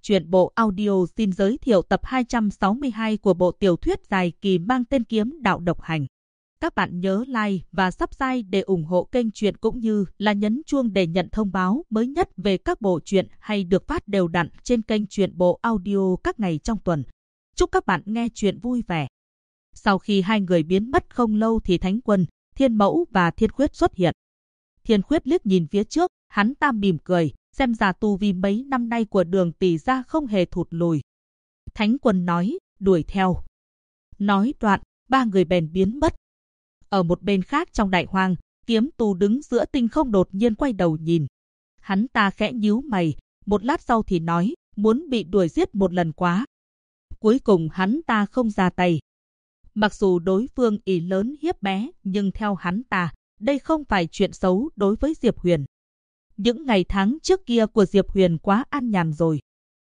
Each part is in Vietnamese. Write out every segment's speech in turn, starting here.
Truyện bộ audio xin giới thiệu tập 262 của bộ tiểu thuyết dài kỳ mang tên Kiếm Đạo Độc Hành. Các bạn nhớ like và subscribe để ủng hộ kênh truyện cũng như là nhấn chuông để nhận thông báo mới nhất về các bộ truyện hay được phát đều đặn trên kênh truyện bộ audio các ngày trong tuần. Chúc các bạn nghe truyện vui vẻ. Sau khi hai người biến mất không lâu thì Thánh Quân, Thiên Mẫu và Thiên Khuyết xuất hiện. Thiên Khuyết liếc nhìn phía trước, hắn ta mỉm cười, xem ra tu vi mấy năm nay của Đường tỷ gia không hề thụt lùi. Thánh Quân nói, đuổi theo. Nói đoạn, ba người bèn biến mất. Ở một bên khác trong đại hoang, Kiếm Tu đứng giữa tinh không đột nhiên quay đầu nhìn. Hắn ta khẽ nhíu mày, một lát sau thì nói, muốn bị đuổi giết một lần quá. Cuối cùng hắn ta không ra tay. Mặc dù đối phương ỷ lớn hiếp bé, nhưng theo hắn ta, đây không phải chuyện xấu đối với Diệp Huyền. Những ngày tháng trước kia của Diệp Huyền quá an nhàn rồi.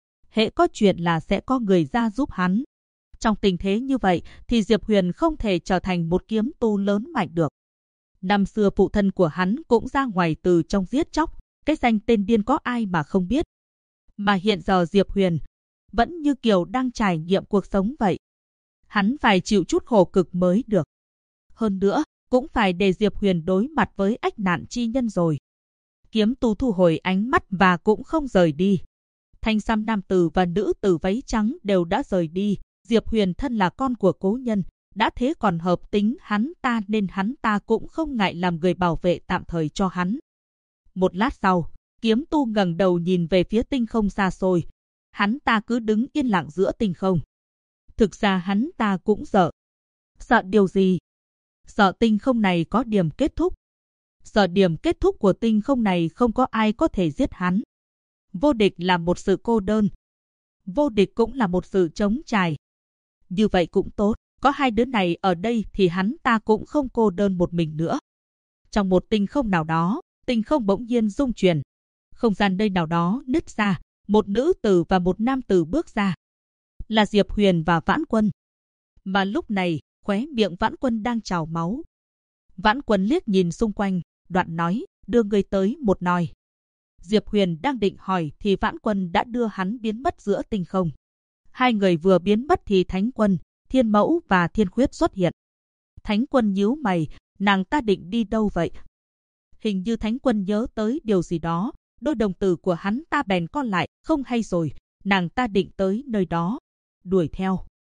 Hễ có chuyện là sẽ có người ra giúp hắn. Trong tình thế như vậy thì Diệp Huyền không thể trở thành một kiếm tu lớn mạnh được. Năm xưa phụ thân của hắn cũng ra ngoài từ trong giết chóc, cái danh tên điên có ai mà không biết. Mà hiện giờ Diệp Huyền vẫn như kiểu đang trải nghiệm cuộc sống vậy. Hắn phải chịu chút khổ cực mới được. Hơn nữa, cũng phải để Diệp Huyền đối mặt với ách nạn chi nhân rồi. Kiếm Tu thu hồi ánh mắt và cũng không rời đi. Thanh sam nam tử và nữ tử váy trắng đều đã rời đi. Diệp Huyền thân là con của cố nhân, đã thế còn hợp tính hắn ta nên hắn ta cũng không ngại làm người bảo vệ tạm thời cho hắn. Một lát sau, Kiếm Tu ngẩng đầu nhìn về phía tinh không xa xôi. Hắn ta cứ đứng yên lặng giữa tinh không. Thực ra hắn ta cũng sợ. Sợ điều gì? Sợ tinh không này có điểm kết thúc. Sợ điểm kết thúc của tinh không này không có ai có thể giết hắn. Vô địch là một sự cô đơn. Vô địch cũng là một sự trống trải. Như vậy cũng tốt, có hai đứa này ở đây thì hắn ta cũng không cô đơn một mình nữa. Trong một tinh không nào đó, tinh không bỗng nhiên rung chuyển. Không gian nơi nào đó nứt ra, một nữ tử và một nam tử bước ra. Là Diệp Huyền và Vãn Quân. Mà lúc này, khóe miệng Vãn Quân đang trào máu. Vãn Quân liếc nhìn xung quanh, đoạn nói, đưa người tới một nòi. Diệp Huyền đang định hỏi thì Vãn Quân đã đưa hắn biến mất giữa tinh không. Hai người vừa biến mất thì Thánh Quân, Thiên Mẫu và Thiên Khuyết xuất hiện. Thánh Quân nhíu mày, nàng ta định đi đâu vậy? Hình như Thánh Quân nhớ tới điều gì đó, đôi đồng tử của hắn ta bèn co lại, không hay rồi, nàng ta định tới nơi đó, đuổi theo.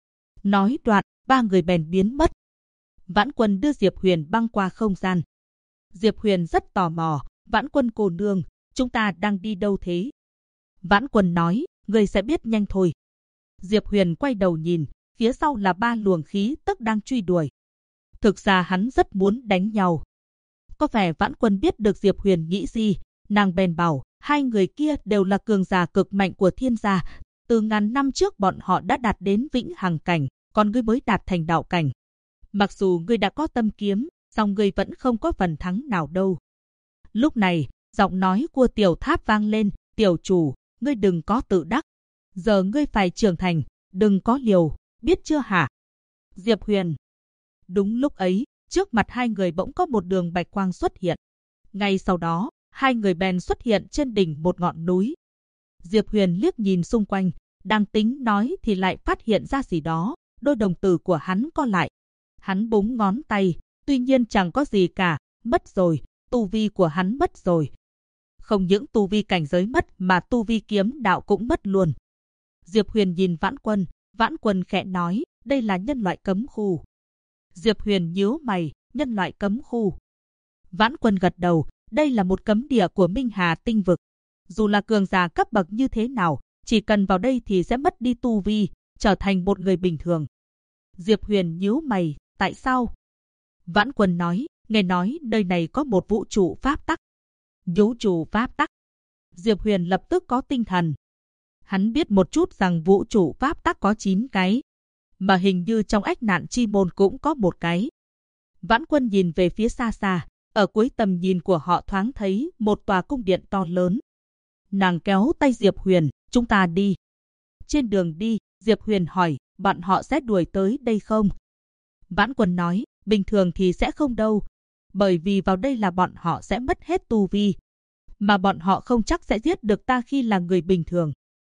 Nói đoạn, ba người bèn biến mất. Vãn Quân đưa Diệp Huyền băng qua không gian. Diệp Huyền rất tò mò, Vãn Quân cô nương, chúng ta đang đi đâu thế? Vãn Quân nói, người sẽ biết nhanh thôi. Diệp Huyền quay đầu nhìn, phía sau là ba luồng khí tức đang truy đuổi. Thực ra hắn rất muốn đánh nhau. Có vẻ Vãn Quân biết được Diệp Huyền nghĩ gì, nàng bèn bảo, hai người kia đều là cường giả cực mạnh của thiên gia. Từ ngàn năm trước bọn họ đã đạt đến vĩnh hằng cảnh, còn ngươi mới đạt thành đạo cảnh. Mặc dù ngươi đã có tâm kiếm, song ngươi vẫn không có phần thắng nào đâu. Lúc này, giọng nói của Tiểu Tháp vang lên, tiểu chủ, ngươi đừng có tự đắc. Giờ ngươi phải trưởng thành, đừng có liều, biết chưa hả? Diệp Huyền. Đúng lúc ấy, trước mặt hai người bỗng có một đường bạch quang xuất hiện. Ngay sau đó, hai người bèn xuất hiện trên đỉnh một ngọn núi. Diệp Huyền liếc nhìn xung quanh, đang tính nói thì lại phát hiện ra gì đó, đôi đồng tử của hắn co lại. Hắn búng ngón tay, tuy nhiên chẳng có gì cả, mất rồi, tu vi của hắn mất rồi. Không những tu vi cảnh giới mất mà tu vi kiếm đạo cũng mất luôn. Diệp Huyền nhìn Vãn Quân khẽ nói, đây là nhân loại cấm khu. Diệp Huyền nhíu mày, nhân loại cấm khu. Vãn Quân gật đầu, đây là một cấm địa của Minh Hà tinh vực. Dù là cường giả cấp bậc như thế nào, chỉ cần vào đây thì sẽ mất đi tu vi, trở thành một người bình thường. Diệp Huyền nhíu mày, tại sao? Vãn Quân nói, nghe nói nơi này có một vũ trụ pháp tắc. Vũ trụ pháp tắc. Diệp Huyền lập tức có tinh thần. Hắn biết một chút rằng vũ trụ pháp tắc có 9 cái, mà hình như trong ách nạn chi môn cũng có một cái. Vãn Quân nhìn về phía xa xa, ở cuối tầm nhìn của họ thoáng thấy một tòa cung điện to lớn. Nàng kéo tay Diệp Huyền, chúng ta đi. Trên đường đi, Diệp Huyền hỏi, bọn họ sẽ đuổi tới đây không? Vãn Quân nói, bình thường thì sẽ không đâu, bởi vì vào đây là bọn họ sẽ mất hết tu vi, mà bọn họ không chắc sẽ giết được ta khi là người bình thường.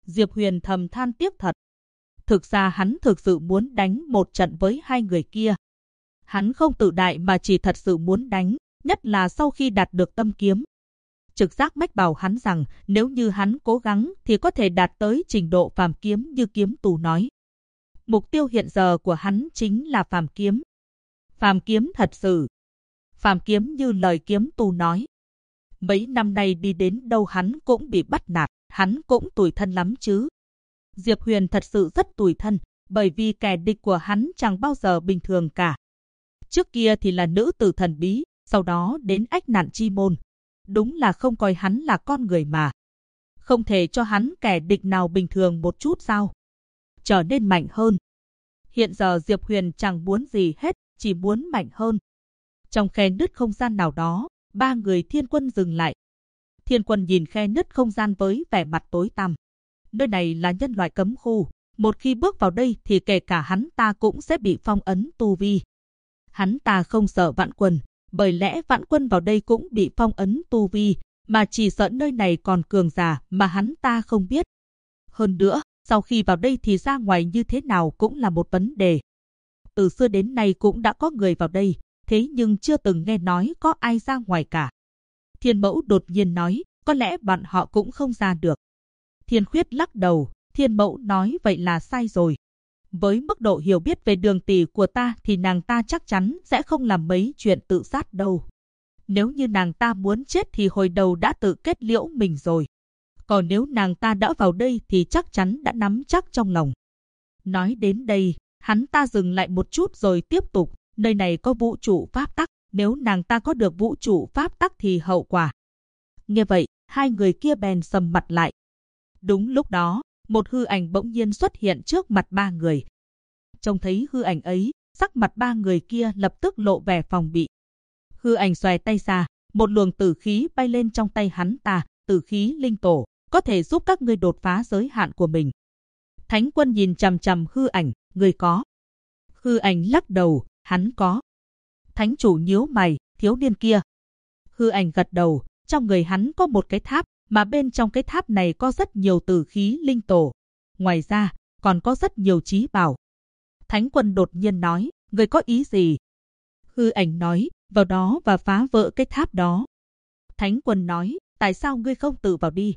Diệp Huyền thầm than tiếc thật. Thực ra hắn thực sự muốn đánh một trận với hai người kia. Hắn không tự đại mà chỉ thật sự muốn đánh, nhất là sau khi đạt được tâm kiếm. Trực giác mách bảo hắn rằng nếu như hắn cố gắng thì có thể đạt tới trình độ phàm kiếm như kiếm tù nói. Mục tiêu hiện giờ của hắn chính là phàm kiếm. Phàm kiếm thật sự. Phàm kiếm như lời kiếm tù nói. Mấy năm nay đi đến đâu hắn cũng bị bắt nạt, hắn cũng tủi thân lắm chứ. Diệp Huyền thật sự rất tủi thân, bởi vì kẻ địch của hắn chẳng bao giờ bình thường cả. Trước kia thì là nữ tử thần bí, sau đó đến ách nạn chi môn. Đúng là không coi hắn là con người mà. Không thể cho hắn kẻ địch nào bình thường một chút sao? Trở nên mạnh hơn. Hiện giờ Diệp Huyền chẳng muốn gì hết, chỉ muốn mạnh hơn. Trong khe nứt không gian nào đó, ba người Thiên Quân dừng lại. Thiên Quân nhìn khe nứt không gian với vẻ mặt tối tăm. Nơi này là nhân loại cấm khu, một khi bước vào đây thì kể cả hắn ta cũng sẽ bị phong ấn tu vi. Hắn ta không sợ Vạn Quân, bởi lẽ Vạn Quân vào đây cũng bị phong ấn tu vi, mà chỉ sợ nơi này còn cường giả mà hắn ta không biết. Hơn nữa, sau khi vào đây thì ra ngoài như thế nào cũng là một vấn đề. Từ xưa đến nay cũng đã có người vào đây, thế nhưng chưa từng nghe nói có ai ra ngoài cả. Thiên Mẫu đột nhiên nói, có lẽ bọn họ cũng không ra được. Thiên Khuyết lắc đầu, Thiên Mẫu nói vậy là sai rồi. Với mức độ hiểu biết về Đường tỷ của ta thì nàng ta chắc chắn sẽ không làm mấy chuyện tự sát đâu. Nếu như nàng ta muốn chết thì hồi đầu đã tự kết liễu mình rồi. Còn nếu nàng ta đã vào đây thì chắc chắn đã nắm chắc trong lòng. Nói đến đây, hắn ta dừng lại một chút rồi tiếp tục, nơi này có vũ trụ pháp tắc, nếu nàng ta có được vũ trụ pháp tắc thì hậu quả. Nghe vậy, hai người kia bèn sầm mặt lại. Đúng lúc đó, một hư ảnh bỗng nhiên xuất hiện trước mặt ba người. Trông thấy hư ảnh ấy, sắc mặt ba người kia lập tức lộ vẻ phòng bị. Hư ảnh xòe tay ra, một luồng tử khí bay lên trong tay hắn ta, tử khí linh tổ, có thể giúp các ngươi đột phá giới hạn của mình. Thánh Quân nhìn chằm chằm hư ảnh, ngươi có. Hư ảnh lắc đầu, hắn có. Thánh chủ nhíu mày, thiếu niên kia. Hư ảnh gật đầu, trong người hắn có một cái tháp, mà bên trong cái tháp này có rất nhiều tử khí linh tổ. Ngoài ra, còn có rất nhiều trí bảo. Thánh Quân đột nhiên nói, ngươi có ý gì? Hư ảnh nói, vào đó và phá vỡ cái tháp đó. Thánh Quân nói, tại sao ngươi không tự vào đi?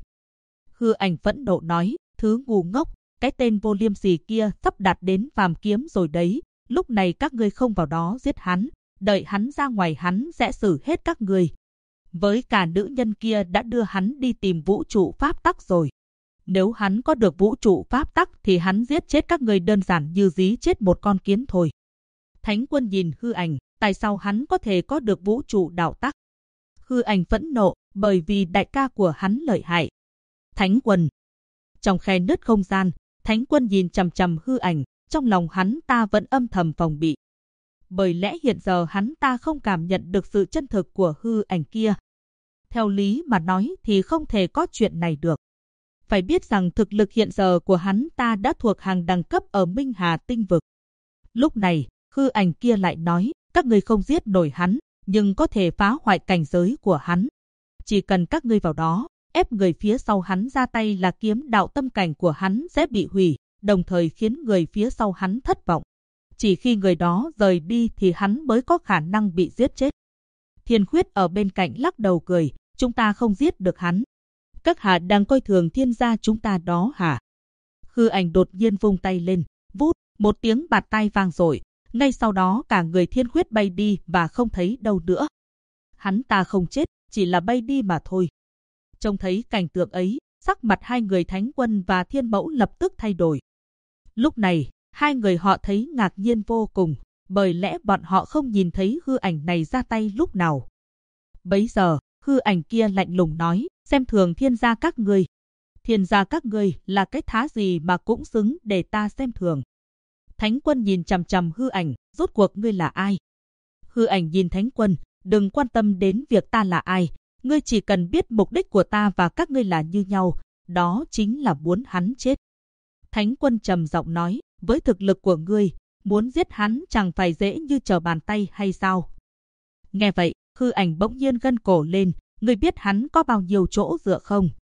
Hư ảnh phẫn nộ nói, thứ ngu ngốc, cái tên vô liêm sỉ kia sắp đạt đến phàm kiếm rồi đấy. Lúc này các ngươi không vào đó giết hắn, đợi hắn ra ngoài hắn sẽ xử hết các ngươi. Với cả nữ nhân kia đã đưa hắn đi tìm vũ trụ pháp tắc rồi. Nếu hắn có được vũ trụ pháp tắc thì hắn giết chết các ngươi đơn giản như dí chết một con kiến thôi. Thánh Quân nhìn hư ảnh, tại sao hắn có thể có được vũ trụ đạo tắc? Hư ảnh phẫn nộ, bởi vì đại ca của hắn lợi hại. Thánh Quân. Trong khe nứt không gian, Thánh Quân nhìn chằm chằm hư ảnh, trong lòng hắn ta vẫn âm thầm phòng bị. Bởi lẽ hiện giờ hắn ta không cảm nhận được sự chân thực của hư ảnh kia. Theo lý mà nói thì không thể có chuyện này được. Phải biết rằng thực lực hiện giờ của hắn ta đã thuộc hàng đẳng cấp ở Minh Hà tinh vực. Lúc này, hư ảnh kia lại nói, các ngươi không giết nổi hắn, nhưng có thể phá hoại cảnh giới của hắn. Chỉ cần các ngươi vào đó, ép người phía sau hắn ra tay là kiếm đạo tâm cảnh của hắn sẽ bị hủy, đồng thời khiến người phía sau hắn thất vọng. Chỉ khi người đó rời đi thì hắn mới có khả năng bị giết chết. Thiên Khuyết ở bên cạnh lắc đầu cười, chúng ta không giết được hắn. Các hạ đang coi thường Thiên gia chúng ta đó hả? Hư ảnh đột nhiên vung tay lên, vút, một tiếng bạt tai vang dội. Ngay sau đó cả người Thiên Khuyết bay đi và không thấy đâu nữa. Hắn ta không chết, chỉ là bay đi mà thôi. Trông thấy cảnh tượng ấy, sắc mặt hai người Thánh Quân và Thiên Mẫu lập tức thay đổi. Lúc này, hai người họ thấy ngạc nhiên vô cùng, bởi lẽ bọn họ không nhìn thấy hư ảnh này ra tay lúc nào. Bấy giờ, hư ảnh kia lạnh lùng nói, xem thường Thiên gia các ngươi. Thiên gia các ngươi là cái thá gì mà cũng xứng để ta xem thường. Thánh Quân nhìn chằm chằm hư ảnh, rốt cuộc ngươi là ai? Hư ảnh nhìn Thánh Quân, đừng quan tâm đến việc ta là ai. Ngươi chỉ cần biết mục đích của ta và các ngươi là như nhau, đó chính là muốn hắn chết. Thánh Quân trầm giọng nói, với thực lực của ngươi, muốn giết hắn chẳng phải dễ như trở bàn tay hay sao? Nghe vậy, hư ảnh bỗng nhiên gân cổ lên, ngươi biết hắn có bao nhiêu chỗ dựa không?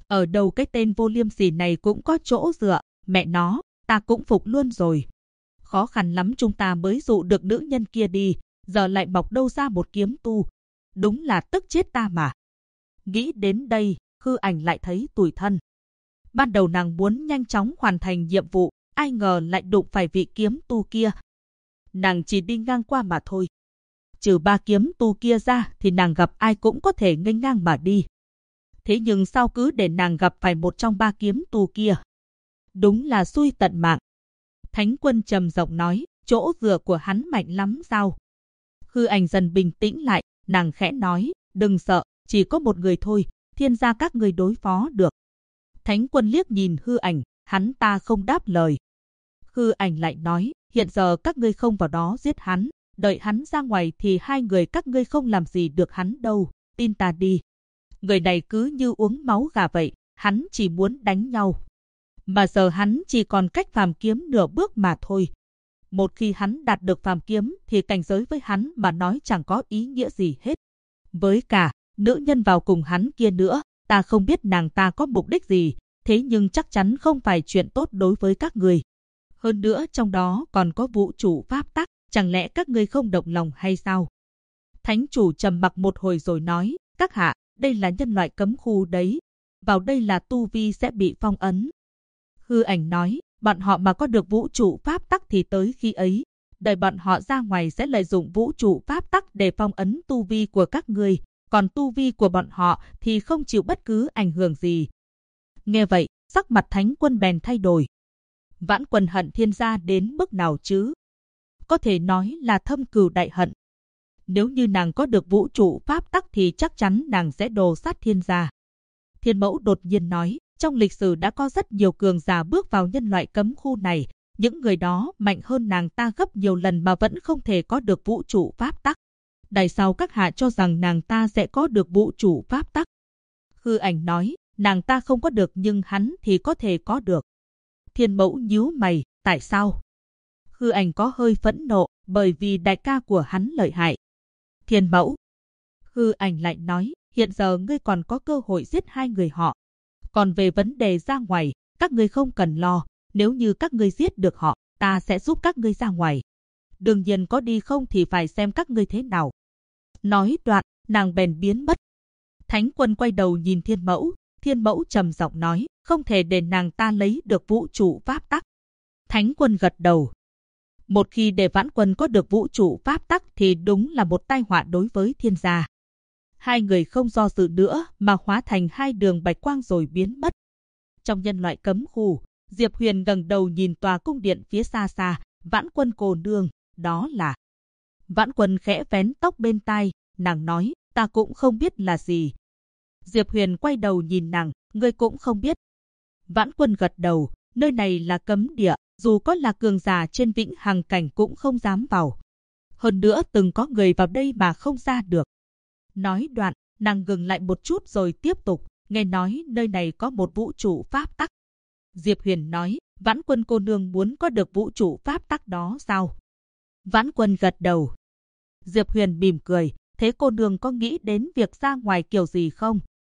Ở đâu cái tên vô liêm sỉ này cũng có chỗ dựa, mẹ nó, ta cũng phục luôn rồi. Khó khăn lắm chúng ta mới dụ được nữ nhân kia đi, giờ lại mọc đâu ra một kiếm tu. Đúng là tức chết ta mà. Nghĩ đến đây, Khư Ảnh lại thấy tủi thân. Ban đầu nàng muốn nhanh chóng hoàn thành nhiệm vụ, ai ngờ lại đụng phải vị kiếm tu kia. Nàng chỉ đi ngang qua mà thôi. Trừ ba kiếm tu kia ra thì nàng gặp ai cũng có thể nghênh ngang mà đi. Thế nhưng sao cứ để nàng gặp phải một trong ba kiếm tu kia? Đúng là xui tận mạng. Thánh Quân trầm giọng nói, chỗ dựa của hắn mạnh lắm sao? Khư Ảnh dần bình tĩnh lại, nàng khẽ nói, đừng sợ, chỉ có một người thôi, thiên gia các người đối phó được. Thánh Quân liếc nhìn Khư Ảnh, hắn ta không đáp lời. Khư Ảnh lại nói, hiện giờ các ngươi không vào đó giết hắn, đợi hắn ra ngoài thì hai người các ngươi không làm gì được hắn đâu, tin ta đi. Người này cứ như uống máu gà vậy, hắn chỉ muốn đánh nhau. Mà giờ hắn chỉ còn cách phàm kiếm nửa bước mà thôi. Một khi hắn đạt được phàm kiếm thì cảnh giới với hắn mà nói chẳng có ý nghĩa gì hết. Với cả, nữ nhân vào cùng hắn kia nữa, ta không biết nàng ta có mục đích gì, thế nhưng chắc chắn không phải chuyện tốt đối với các người. Hơn nữa trong đó còn có vũ trụ pháp tắc, chẳng lẽ các ngươi không động lòng hay sao? Thánh chủ trầm mặc một hồi rồi nói, các hạ, đây là nhân loại cấm khu đấy, vào đây là tu vi sẽ bị phong ấn. Khư Ảnh nói, bọn họ mà có được vũ trụ pháp tắc thì tới khi ấy, đợi bọn họ ra ngoài sẽ lợi dụng vũ trụ pháp tắc để phong ấn tu vi của các ngươi, còn tu vi của bọn họ thì không chịu bất cứ ảnh hưởng gì. Nghe vậy, sắc mặt Thánh Quân bèn thay đổi. Vãn Quân hận thiên gia đến mức nào chứ? Có thể nói là thâm cừu đại hận. Nếu như nàng có được vũ trụ pháp tắc thì chắc chắn nàng sẽ đồ sát thiên gia. Thiên Mẫu đột nhiên nói, trong lịch sử đã có rất nhiều cường giả bước vào nhân loại cấm khu này, những người đó mạnh hơn nàng ta gấp nhiều lần mà vẫn không thể có được vũ trụ pháp tắc. Tại sao các hạ cho rằng nàng ta sẽ có được vũ trụ pháp tắc? Khư Ảnh nói, nàng ta không có được nhưng hắn thì có thể có được. Thiên Mẫu nhíu mày, tại sao? Khư Ảnh có hơi phẫn nộ, bởi vì đại ca của hắn lợi hại. Thiên Mẫu. Khư Ảnh lại nói, hiện giờ ngươi còn có cơ hội giết hai người họ. Còn về vấn đề ra ngoài, các ngươi không cần lo, nếu như các ngươi giết được họ, ta sẽ giúp các ngươi ra ngoài. Đương nhiên có đi không thì phải xem các ngươi thế nào. Nói đoạn, nàng bèn biến mất. Thánh Quân quay đầu nhìn Thiên Mẫu trầm giọng nói, không thể để nàng ta lấy được vũ trụ pháp tắc. Thánh Quân gật đầu. Một khi để Vãn Quân có được vũ trụ pháp tắc thì đúng là một tai họa đối với thiên gia. Hai người không do dự nữa mà hóa thành hai đường bạch quang rồi biến mất. Trong nhân loại cấm khu, Diệp Huyền ngẩng đầu nhìn tòa cung điện phía xa xa, Vãn Quân cô nương, đó là... Vãn Quân khẽ vén tóc bên tai, nàng nói, ta cũng không biết là gì. Diệp Huyền quay đầu nhìn nàng, ngươi cũng không biết. Vãn Quân gật đầu, nơi này là cấm địa, dù có là cường giả trên vĩnh hằng cảnh cũng không dám vào. Hơn nữa từng có người vào đây mà không ra được. Nói đoạn, nàng ngừng lại một chút rồi tiếp tục, nghe nói nơi này có một vũ trụ pháp tắc. Diệp Huyền nói, Vãn Quân cô nương muốn có được vũ trụ pháp tắc đó sao? Vãn Quân gật đầu. Diệp Huyền mỉm cười, thế cô nương có nghĩ đến việc ra ngoài kiểu gì không?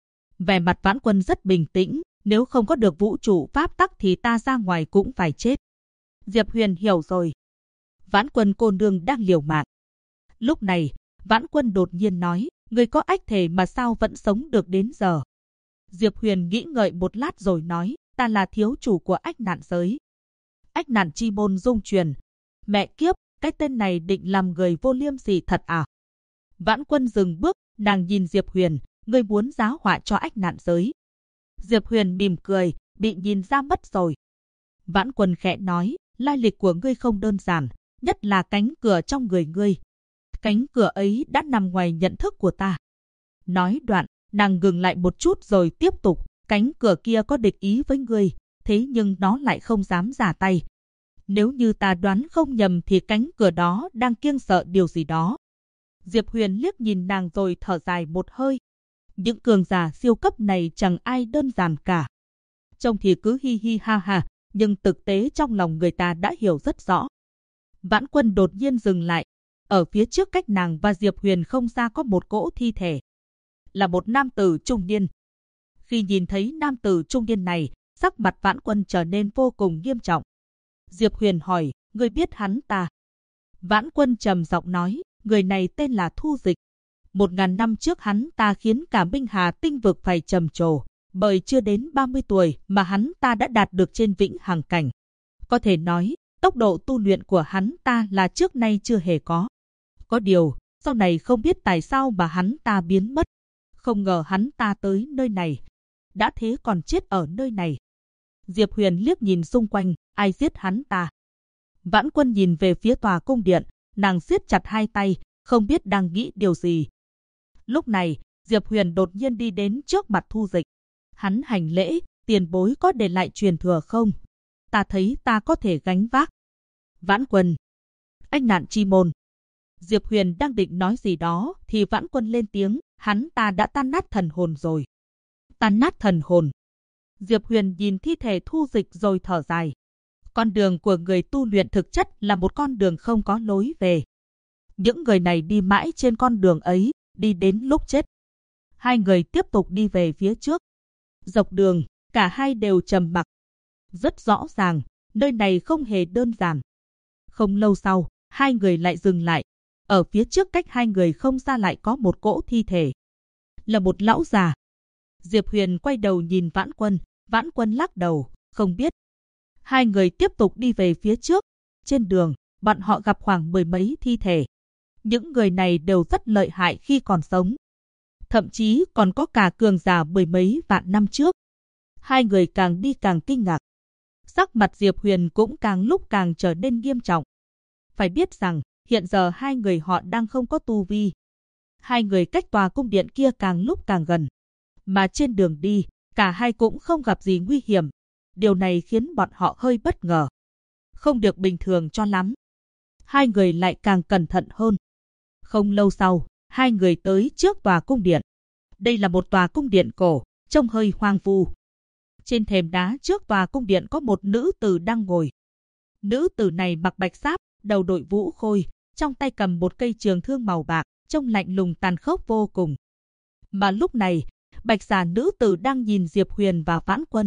Vẻ mặt Vãn Quân rất bình tĩnh, nếu không có được vũ trụ pháp tắc thì ta ra ngoài cũng phải chết. Diệp Huyền hiểu rồi. Vãn Quân cô nương đang liều mạng. Lúc này, Vãn Quân đột nhiên nói, người có ách thể mà sao vẫn sống được đến giờ? Diệp Huyền nghĩ ngợi một lát rồi nói, ta là thiếu chủ của ách nạn giới. Ách nạn chi môn dung truyền. Mẹ kiếp, cái tên này định làm người vô liêm sỉ thật à? Vãn Quân dừng bước, nàng nhìn Diệp Huyền, ngươi muốn giáo họa cho ách nạn giới. Diệp Huyền mỉm cười, bị nhìn ra mất rồi. Vãn Quân khẽ nói, lai lịch của ngươi không đơn giản, nhất là cánh cửa trong người ngươi. Cánh cửa ấy đã nằm ngoài nhận thức của ta. Nói đoạn, nàng ngừng lại một chút rồi tiếp tục, cánh cửa kia có địch ý với ngươi, thế nhưng nó lại không dám ra tay. Nếu như ta đoán không nhầm thì cánh cửa đó đang kiêng sợ điều gì đó. Diệp Huyền liếc nhìn nàng rồi thở dài một hơi. Những cường giả siêu cấp này chẳng ai đơn giản cả. Trông thì cứ hi hi ha ha, nhưng thực tế trong lòng người ta đã hiểu rất rõ. Vãn Quân đột nhiên dừng lại. Ở phía trước cách nàng và Diệp Huyền không xa có một cỗ thi thể. Là một nam tử trung niên. Khi nhìn thấy nam tử trung niên này, sắc mặt Vãn Quân trở nên vô cùng nghiêm trọng. Diệp Huyền hỏi, ngươi biết hắn ta? Vãn Quân trầm giọng nói, người này tên là Thu Dịch. 1000 năm trước hắn ta khiến cả Minh Hà tinh vực phải trầm trồ, bởi chưa đến 30 tuổi mà hắn ta đã đạt được trên vĩnh hằng cảnh. Có thể nói, tốc độ tu luyện của hắn ta là trước nay chưa hề có. Có điều, sau này không biết tại sao mà hắn ta biến mất. Không ngờ hắn ta tới nơi này. Đã thế còn chết ở nơi này. Diệp Huyền liếc nhìn xung quanh, ai giết hắn ta? Vãn Quân nhìn về phía tòa cung điện, nàng siết chặt hai tay, không biết đang nghĩ điều gì. Lúc này, Diệp Huyền đột nhiên đi đến trước mặt Thu Dịch. Hắn hành lễ, tiền bối có để lại truyền thừa không? Ta thấy ta có thể gánh vác. Vãn Quân. Ách nạn chi môn. Diệp Huyền đang định nói gì đó thì Vãn Quân lên tiếng, hắn ta đã tan nát thần hồn rồi. Tan nát thần hồn. Diệp Huyền nhìn thi thể Thu Dịch rồi thở dài. Con đường của người tu luyện thực chất là một con đường không có lối về. Những người này đi mãi trên con đường ấy, đi đến lúc chết. Hai người tiếp tục đi về phía trước. Dọc đường, cả hai đều trầm mặc. Rất rõ ràng, nơi này không hề đơn giản. Không lâu sau, hai người lại dừng lại. Ở phía trước cách hai người không xa lại có một cỗ thi thể. Là một lão già. Diệp Huyền quay đầu nhìn Vãn Quân. Vãn Quân lắc đầu, không biết. Hai người tiếp tục đi về phía trước. Trên đường, bọn họ gặp khoảng 10 mấy thi thể. Những người này đều rất lợi hại khi còn sống. Thậm chí còn có cả cường giả 10 mấy vạn năm trước. Hai người càng đi càng kinh ngạc. Sắc mặt Diệp Huyền cũng càng lúc càng trở nên nghiêm trọng. Phải biết rằng, hiện giờ hai người họ đang không có tu vi. Hai người cách tòa cung điện kia càng lúc càng gần. Mà trên đường đi, cả hai cũng không gặp gì nguy hiểm. Điều này khiến bọn họ hơi bất ngờ. Không được bình thường cho lắm. Hai người lại càng cẩn thận hơn. Không lâu sau, hai người tới trước tòa cung điện. Đây là một tòa cung điện cổ, trông hơi hoang vu. Trên thềm đá trước tòa cung điện có một nữ tử đang ngồi. Nữ tử này mặc bạch giáp, đầu đội vũ khôi, trong tay cầm một cây trường thương màu bạc, trông lạnh lùng tàn khốc vô cùng. Mà lúc này, bạch già nữ tử đang nhìn Diệp Huyền và Vãn Quân.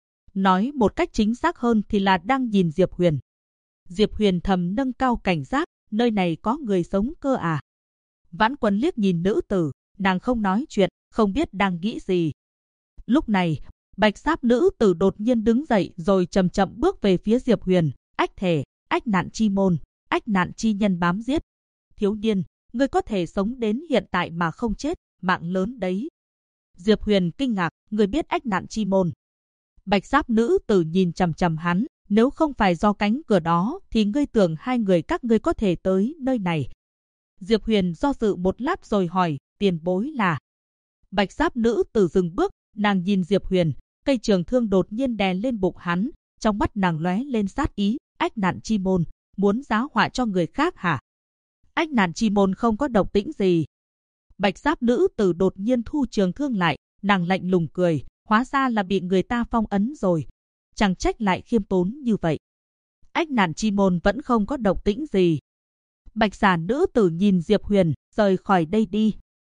Nói một cách chính xác hơn thì là đang nhìn Diệp Huyền. Diệp Huyền thầm nâng cao cảnh giác, nơi này có người sống cơ à? Vãn Quân liếc nhìn nữ tử, nàng không nói chuyện, không biết đang nghĩ gì. Lúc này, bạch giáp nữ tử đột nhiên đứng dậy rồi chậm chậm bước về phía Diệp Huyền. Ách thể, ách nạn chi môn, ách nạn chi nhân bám giết. Thiếu niên, ngươi có thể sống đến hiện tại mà không chết, mạng lớn đấy. Diệp Huyền kinh ngạc, ngươi biết ách nạn chi môn. Bạch giáp nữ tử nhìn chằm chằm hắn, nếu không phải do cánh cửa đó thì ngươi tưởng hai người các ngươi có thể tới nơi này. Diệp Huyền do dự một lát rồi hỏi, tiền bối là? Bạch giáp nữ tử dừng bước, nàng nhìn Diệp Huyền, cây trường thương đột nhiên đè lên bụng hắn, trong mắt nàng lóe lên sát ý, ách nạn chi môn, muốn giáo họa cho người khác hả? Ách nạn chi môn không có động tĩnh gì. Bạch giáp nữ tử đột nhiên thu trường thương lại, nàng lạnh lùng cười, hóa ra là bị người ta phong ấn rồi. Chẳng trách lại khiêm tốn như vậy. Ách nạn chi môn vẫn không có động tĩnh gì. Bạch giả nữ tử nhìn Diệp Huyền, rời khỏi đây đi.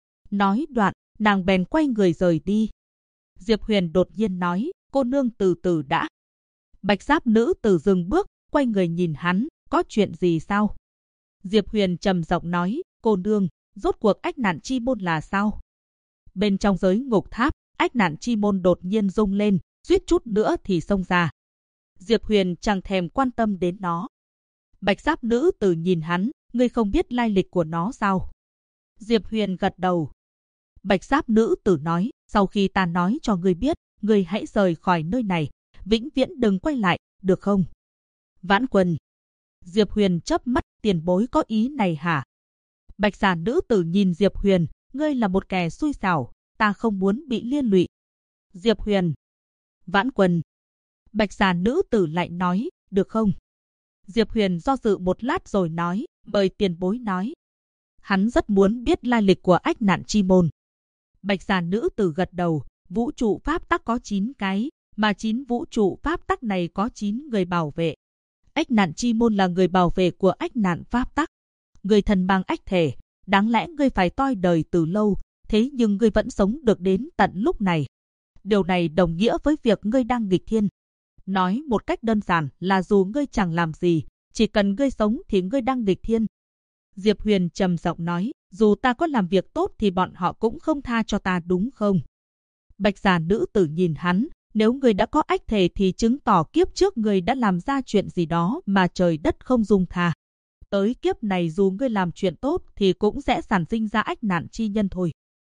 Nói đoạn, nàng bèn quay người rời đi. Diệp Huyền đột nhiên nói, cô nương từ từ đã. Bạch giáp nữ tử dừng bước, quay người nhìn hắn, có chuyện gì sao? Diệp Huyền trầm giọng nói, cô nương, rốt cuộc ách nạn chi môn là sao? Bên trong giới ngục tháp, ách nạn chi môn đột nhiên rung lên, suýt chút nữa thì xông ra. Diệp Huyền chẳng thèm quan tâm đến nó. Bạch giáp nữ tử nhìn hắn, ngươi không biết lai lịch của nó sao? Diệp Huyền gật đầu. Bạch giáp nữ tử nói, sau khi ta nói cho ngươi biết, ngươi hãy rời khỏi nơi này, vĩnh viễn đừng quay lại, được không? Vãn Quân. Diệp Huyền chớp mắt, tiền bối có ý này hả? Bạch giả nữ tử nhìn Diệp Huyền, ngươi là một kẻ xui xẻo, ta không muốn bị liên lụy. Diệp Huyền. Vãn Quân. Bạch giả nữ tử lại nói, được không? Diệp Huyền do dự một lát rồi nói, mời tiền bối nói. Hắn rất muốn biết lai lịch của ách nạn chi môn. Bạch giả nữ tử gật đầu, vũ trụ pháp tắc có 9 cái, mà 9 vũ trụ pháp tắc này có 9 người bảo vệ. Ách nạn chi môn là người bảo vệ của ách nạn pháp tắc. Người thần mang ách thể, đáng lẽ ngươi phải toi đời từ lâu, thế nhưng ngươi vẫn sống được đến tận lúc này. Điều này đồng nghĩa với việc ngươi đang nghịch thiên. Nói một cách đơn giản là dù ngươi chẳng làm gì, chỉ cần ngươi sống thì ngươi đang nghịch thiên. Diệp Huyền trầm giọng nói, dù ta có làm việc tốt thì bọn họ cũng không tha cho ta đúng không? Bạch già nữ tử nhìn hắn, nếu ngươi đã có ách thể thì chứng tỏ kiếp trước ngươi đã làm ra chuyện gì đó mà trời đất không dung tha. Tới kiếp này dù ngươi làm chuyện tốt thì cũng sẽ sản sinh ra ách nạn chi nhân thôi.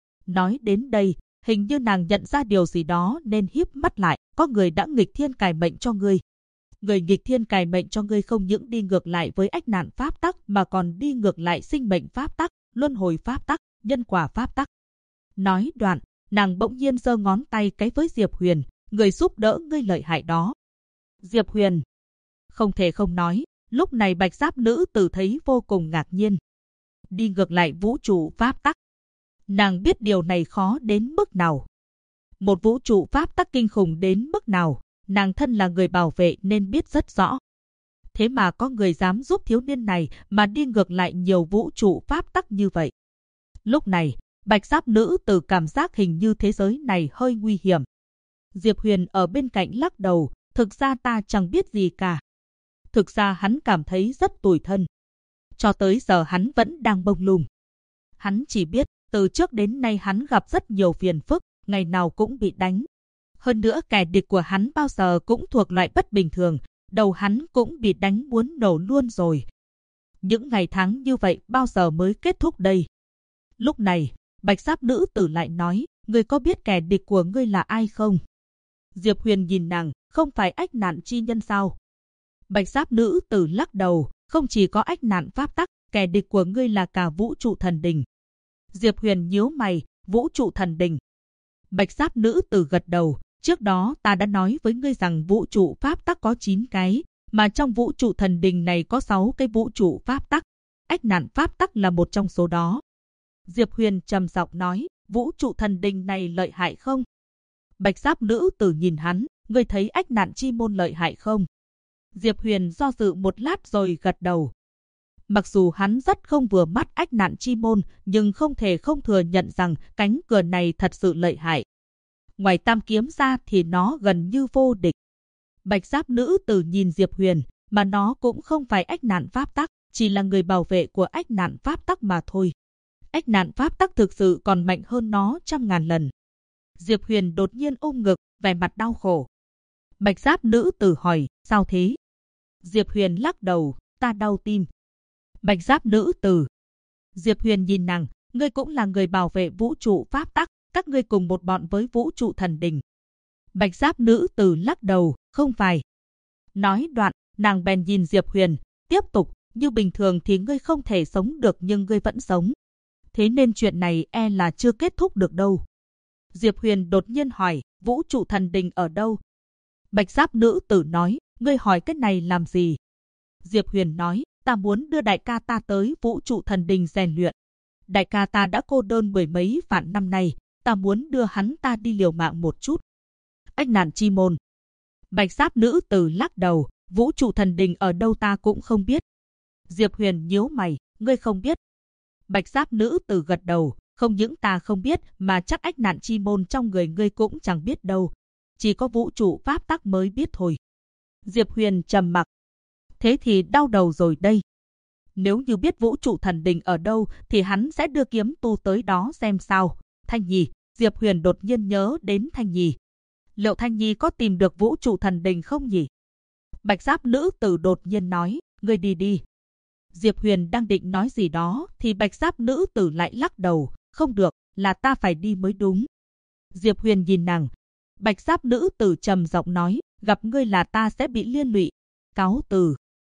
Nói đến đây, hình như nàng nhận ra điều gì đó nên híp mắt lại, có người đã nghịch thiên cài mệnh cho ngươi. Người nghịch thiên cài mệnh cho ngươi không những đi ngược lại với ách nạn pháp tắc mà còn đi ngược lại sinh mệnh pháp tắc, luân hồi pháp tắc, nhân quả pháp tắc. Nói đoạn, nàng bỗng nhiên giơ ngón tay cái với Diệp Huyền, người giúp đỡ ngươi lợi hại đó. Diệp Huyền không thể không nói, lúc này bạch giáp nữ tử thấy vô cùng ngạc nhiên. Đi ngược lại vũ trụ pháp tắc. Nàng biết điều này khó đến mức nào. Một vũ trụ pháp tắc kinh khủng đến mức nào, nàng thân là người bảo vệ nên biết rất rõ. Thế mà có người dám giúp thiếu niên này mà đi ngược lại nhiều vũ trụ pháp tắc như vậy. Lúc này, bạch giáp nữ tử cảm giác hình như thế giới này hơi nguy hiểm. Diệp Huyền ở bên cạnh lắc đầu, thực ra ta chẳng biết gì cả. Thực ra hắn cảm thấy rất tủi thân. Cho tới giờ hắn vẫn đang bông lung. Hắn chỉ biết, từ trước đến nay hắn gặp rất nhiều phiền phức, ngày nào cũng bị đánh. Hơn nữa kẻ địch của hắn bao giờ cũng thuộc loại bất bình thường, đầu hắn cũng bị đánh muốn nổ luôn rồi. Những ngày tháng như vậy bao giờ mới kết thúc đây? Lúc này, bạch giáp nữ tử lại nói, ngươi có biết kẻ địch của ngươi là ai không? Diệp Huyền nhìn nàng, không phải ách nạn chi nhân sao? Bạch giáp nữ tử lắc đầu, không chỉ có ách nạn pháp tắc, kẻ địch của ngươi là cả vũ trụ thần đình. Diệp Huyền nhíu mày, vũ trụ thần đình. Bạch giáp nữ tử gật đầu, trước đó ta đã nói với ngươi rằng vũ trụ pháp tắc có 9 cái, mà trong vũ trụ thần đình này có 6 cái vũ trụ pháp tắc. Ách nạn pháp tắc là một trong số đó. Diệp Huyền trầm giọng nói, vũ trụ thần đình này lợi hại không? Bạch giáp nữ tử nhìn hắn, ngươi thấy ách nạn chi môn lợi hại không? Diệp Huyền do dự một lát rồi gật đầu. Mặc dù hắn rất không vừa mắt ách nạn chi môn, nhưng không thể không thừa nhận rằng cánh cửa này thật sự lợi hại. Ngoài tam kiếm ra thì nó gần như vô địch. Bạch giáp nữ tử nhìn Diệp Huyền, mà nó cũng không phải ách nạn pháp tắc, chỉ là người bảo vệ của ách nạn pháp tắc mà thôi. Ách nạn pháp tắc thực sự còn mạnh hơn nó 100.000 lần. Diệp Huyền đột nhiên ôm ngực, vẻ mặt đau khổ. Bạch giáp nữ tử hỏi, sao thế? Diệp Huyền lắc đầu, ta đau tim. Bạch giáp nữ tử. Diệp Huyền nhìn nàng, ngươi cũng là người bảo vệ vũ trụ pháp tắc, các ngươi cùng một bọn với vũ trụ thần đình. Bạch giáp nữ tử lắc đầu, không phải. Nói đoạn, nàng bèn nhìn Diệp Huyền, tiếp tục, như bình thường thì ngươi không thể sống được nhưng ngươi vẫn sống. Thế nên chuyện này e là chưa kết thúc được đâu. Diệp Huyền đột nhiên hỏi, vũ trụ thần đình ở đâu? Bạch giáp nữ tử nói, ngươi hỏi cái này làm gì? Diệp Huyền nói, ta muốn đưa đại ca ta tới vũ trụ thần đình rèn luyện. Đại ca ta đã cô đơn 10 mấy vạn năm nay, ta muốn đưa hắn ta đi liều mạng một chút. Ách nạn chi môn. Bạch giáp nữ tử lắc đầu, vũ trụ thần đình ở đâu ta cũng không biết. Diệp Huyền nhíu mày, ngươi không biết. Bạch giáp nữ tử gật đầu, không những ta không biết mà chắc ách nạn chi môn trong người ngươi cũng chẳng biết đâu. Chỉ có vũ trụ pháp tắc mới biết thôi. Diệp Huyền trầm mặc. Thế thì đau đầu rồi đây. Nếu như biết vũ trụ thần đình ở đâu thì hắn sẽ đưa kiếm tu tới đó xem sao. Thanh Nhi, Diệp Huyền đột nhiên nhớ đến Thanh Nhi. Liệu Thanh Nhi có tìm được vũ trụ thần đình không nhỉ? Bạch giáp nữ tử đột nhiên nói, ngươi đi đi. Diệp Huyền đang định nói gì đó thì bạch giáp nữ tử lại lắc đầu, không được, là ta phải đi mới đúng. Diệp Huyền nhìn nàng. Bạch giáp nữ tử trầm giọng nói, gặp ngươi là ta sẽ bị liên lụy. Cáo từ.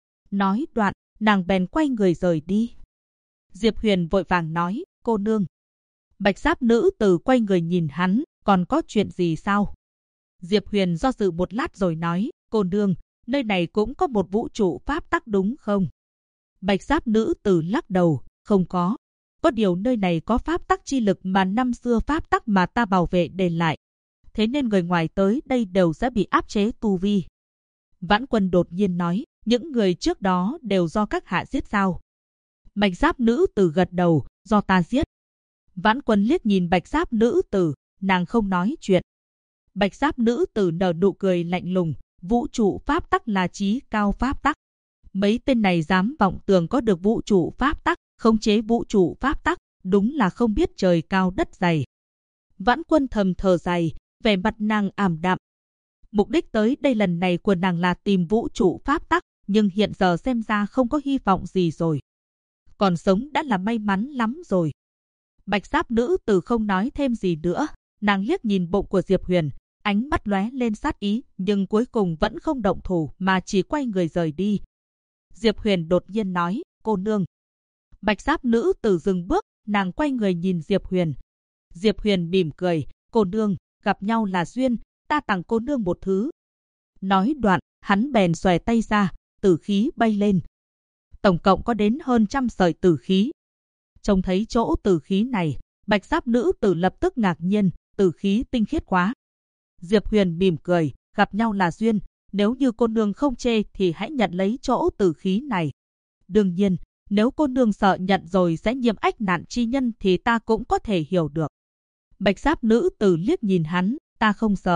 Nói đoạn, nàng bèn quay người rời đi. Diệp Huyền vội vàng nói, cô nương. Bạch giáp nữ tử quay người nhìn hắn, còn có chuyện gì sao? Diệp Huyền do dự một lát rồi nói, cô nương, nơi này cũng có một vũ trụ pháp tắc đúng không? Bạch giáp nữ tử lắc đầu, không có. Có điều nơi này có pháp tắc chi lực mà năm xưa pháp tắc mà ta bảo vệ để lại. Thế nên người ngoài tới đây đều sẽ bị áp chế tu vi. Vãn Quân đột nhiên nói, những người trước đó đều do các hạ giết sao? Bạch giáp nữ tử gật đầu, do ta giết. Vãn Quân liếc nhìn bạch giáp nữ tử, nàng không nói chuyện. Bạch giáp nữ tử nở nụ cười lạnh lùng, vũ trụ pháp tắc là chí cao pháp tắc. Mấy tên này dám vọng tưởng có được vũ trụ pháp tắc, khống chế vũ trụ pháp tắc, đúng là không biết trời cao đất dày. Vãn Quân thầm thở dài, vẻ mặt nàng ảm đạm. Mục đích tới đây lần này của nàng là tìm vũ trụ pháp tắc, nhưng hiện giờ xem ra không có hy vọng gì rồi. Còn sống đã là may mắn lắm rồi. Bạch giáp nữ tử không nói thêm gì nữa, nàng liếc nhìn bụng của Diệp Huyền, ánh mắt lóe lên sát ý, nhưng cuối cùng vẫn không động thủ mà chỉ quay người rời đi. Diệp Huyền đột nhiên nói, cô nương. Bạch giáp nữ tử dừng bước, nàng quay người nhìn Diệp Huyền. Diệp Huyền mỉm cười, cô nương, gặp nhau là duyên, ta tặng cô nương một thứ. Nói đoạn, hắn bèn xòe tay ra, tử khí bay lên. Tổng cộng có đến hơn 100 sợi tử khí. Trông thấy chỗ tử khí này, bạch giáp nữ tử lập tức ngạc nhiên, tử khí tinh khiết quá. Diệp Huyền mỉm cười, gặp nhau là duyên, nếu như cô nương không chê thì hãy nhận lấy chỗ tử khí này. Đương nhiên, nếu cô nương sợ nhận rồi sẽ nhiễm ách nạn chi nhân thì ta cũng có thể hiểu được. Bạch giáp nữ tử liếc nhìn hắn, ta không sợ.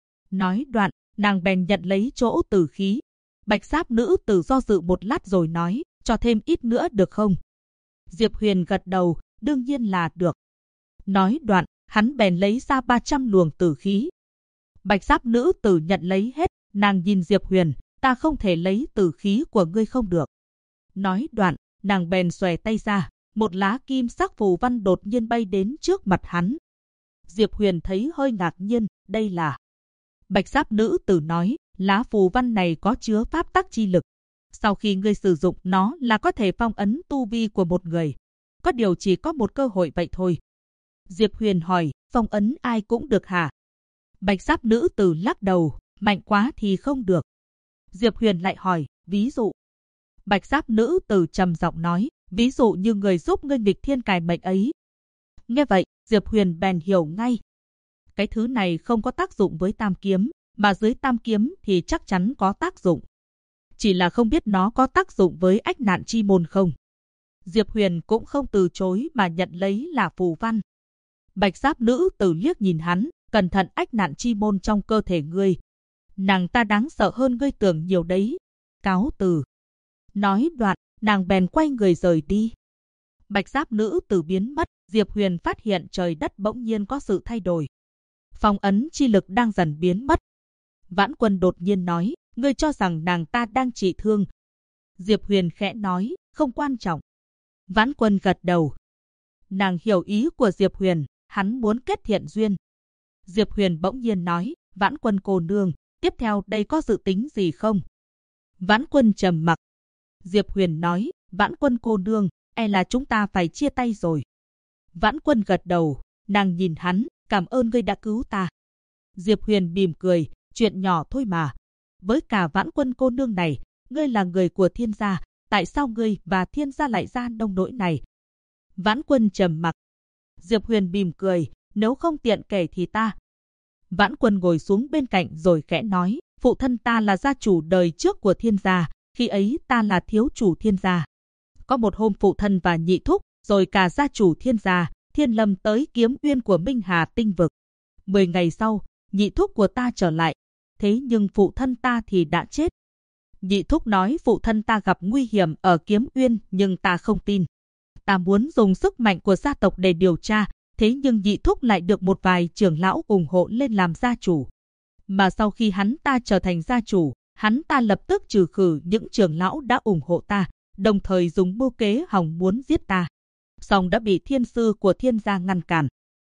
Nói đoạn, nàng bèn nhận lấy chỗ tử khí. Bạch giáp nữ tử do dự một lát rồi nói, cho thêm ít nữa được không? Diệp Huyền gật đầu, đương nhiên là được. Nói đoạn, hắn bèn lấy ra 300 luồng tử khí. Bạch giáp nữ tử nhận lấy hết, nàng nhìn Diệp Huyền, ta không thể lấy tử khí của ngươi không được. Nói đoạn, nàng bèn xòe tay ra, một lá kim sắc phù văn đột nhiên bay đến trước mặt hắn. Diệp Huyền thấy hơi ngạc nhiên, đây là... Bạch giáp nữ tử nói, lá phù văn này có chứa pháp tắc chi lực. Sau khi ngươi sử dụng nó là có thể phong ấn tu vi của một người. Có điều chỉ có một cơ hội vậy thôi. Diệp Huyền hỏi, phong ấn ai cũng được hả? Bạch giáp nữ tử lắc đầu, mạnh quá thì không được. Diệp Huyền lại hỏi, ví dụ. Bạch giáp nữ tử trầm giọng nói, ví dụ như người giúp ngươi nghịch thiên cài mệnh ấy. Nghe vậy, Diệp Huyền bèn hiểu ngay. Cái thứ này không có tác dụng với tam kiếm, mà dưới tam kiếm thì chắc chắn có tác dụng. Chỉ là không biết nó có tác dụng với ách nạn chi môn không. Diệp Huyền cũng không từ chối mà nhận lấy là phù văn. Bạch giáp nữ tử liếc nhìn hắn, cẩn thận ách nạn chi môn trong cơ thể ngươi. Nàng ta đáng sợ hơn ngươi tưởng nhiều đấy. Cáo từ. Nói đoạn, nàng bèn quay người rời đi. Bạch giáp nữ tử biến mất, Diệp Huyền phát hiện trời đất bỗng nhiên có sự thay đổi. Phong ấn chi lực đang dần biến mất. Vãn Quân đột nhiên nói, ngươi cho rằng nàng ta đang trị thương. Diệp Huyền khẽ nói, không quan trọng. Vãn Quân gật đầu. Nàng hiểu ý của Diệp Huyền, hắn muốn kết thiện duyên. Diệp Huyền bỗng nhiên nói, Vãn Quân cô nương, tiếp theo đây có dự tính gì không? Vãn Quân trầm mặc. Diệp Huyền nói, Vãn Quân cô nương, e là chúng ta phải chia tay rồi. Vãn Quân gật đầu, nàng nhìn hắn, cảm ơn ngươi đã cứu ta. Diệp Huyền mỉm cười, chuyện nhỏ thôi mà. Với cả Vãn Quân cô nương này, ngươi là người của Thiên gia, tại sao ngươi và Thiên gia lại ra nông nỗi này? Vãn Quân trầm mặc. Diệp Huyền mỉm cười, nếu không tiện kể thì ta. Vãn Quân ngồi xuống bên cạnh rồi khẽ nói, phụ thân ta là gia chủ đời trước của Thiên gia, khi ấy ta là thiếu chủ Thiên gia. Có một hôm phụ thân và nhị thúc, rồi cả gia chủ Thiên gia, Thiên Lâm tới Kiếm Uyên của Minh Hà tinh vực. 10 ngày sau, nhị thúc của ta trở lại, thế nhưng phụ thân ta thì đã chết. Nhị thúc nói phụ thân ta gặp nguy hiểm ở Kiếm Uyên, nhưng ta không tin. Ta muốn dùng sức mạnh của gia tộc để điều tra, thế nhưng nhị thúc lại được một vài trưởng lão ủng hộ lên làm gia chủ. Mà sau khi hắn ta trở thành gia chủ, hắn ta lập tức trừ khử những trưởng lão đã ủng hộ ta, đồng thời dùng mưu kế hòng muốn giết ta. Song đã bị thiên sư của Thiên gia ngăn cản.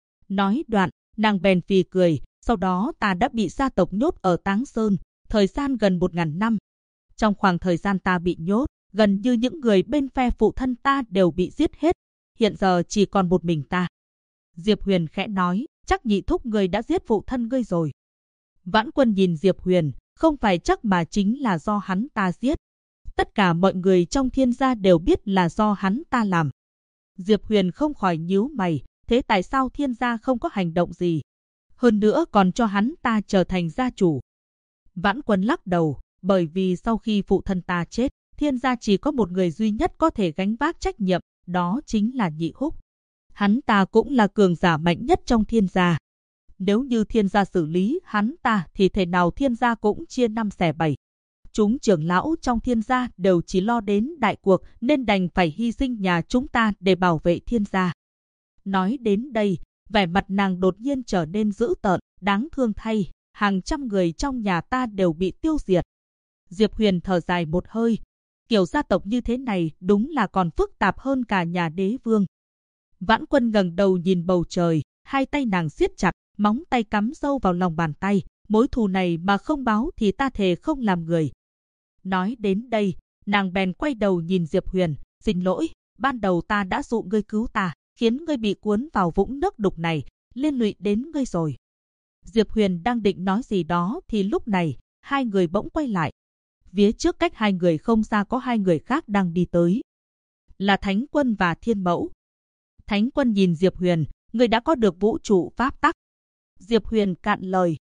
Nói đoạn, nàng bèn phì cười, sau đó ta đã bị gia tộc nhốt ở Táng Sơn, thời gian gần 1000 năm. Trong khoảng thời gian ta bị nhốt, gần như những người bên phe phụ thân ta đều bị giết hết, hiện giờ chỉ còn một mình ta. Diệp Huyền khẽ nói, chắc nhị thúc ngươi đã giết phụ thân ngươi rồi. Vãn Quân nhìn Diệp Huyền, không phải chắc mà chính là do hắn ta giết. Tất cả mọi người trong Thiên gia đều biết là do hắn ta làm. Diệp Huyền không khỏi nhíu mày, thế tại sao Thiên gia không có hành động gì? Hơn nữa còn cho hắn ta trở thành gia chủ. Vãn Quân lắc đầu, bởi vì sau khi phụ thân ta chết, Thiên gia chỉ có một người duy nhất có thể gánh vác trách nhiệm, đó chính là Nhị Húc. Hắn ta cũng là cường giả mạnh nhất trong Thiên gia. Nếu như thiên gia xử lý hắn ta thì thể nào thiên gia cũng chia 5 xẻ 7. Chúng trưởng lão trong thiên gia đều chỉ lo đến đại cuộc nên đành phải hy sinh nhà chúng ta để bảo vệ thiên gia. Nói đến đây, vẻ mặt nàng đột nhiên trở nên dữ tợn, đáng thương thay, hàng trăm người trong nhà ta đều bị tiêu diệt. Diệp Huyền thở dài một hơi, kiểu gia tộc như thế này đúng là còn phức tạp hơn cả nhà đế vương. Vãn Quân ngẩng đầu nhìn bầu trời, hai tay nàng siết chặt, móng tay cắm sâu vào lòng bàn tay, mối thù này mà không báo thì ta thề không làm người. Nói đến đây, nàng bèn quay đầu nhìn Diệp Huyền, xin lỗi, ban đầu ta đã dụ ngươi cứu ta, khiến ngươi bị cuốn vào vũng nước đục này, liên lụy đến ngươi rồi. Diệp Huyền đang định nói gì đó thì lúc này, hai người bỗng quay lại. Phía trước cách hai người không xa có hai người khác đang đi tới. Là Thánh Quân và Thiên Mẫu. Thánh Quân nhìn Diệp Huyền, người đã có được vũ trụ pháp tắc. Diệp Huyền cạn lời.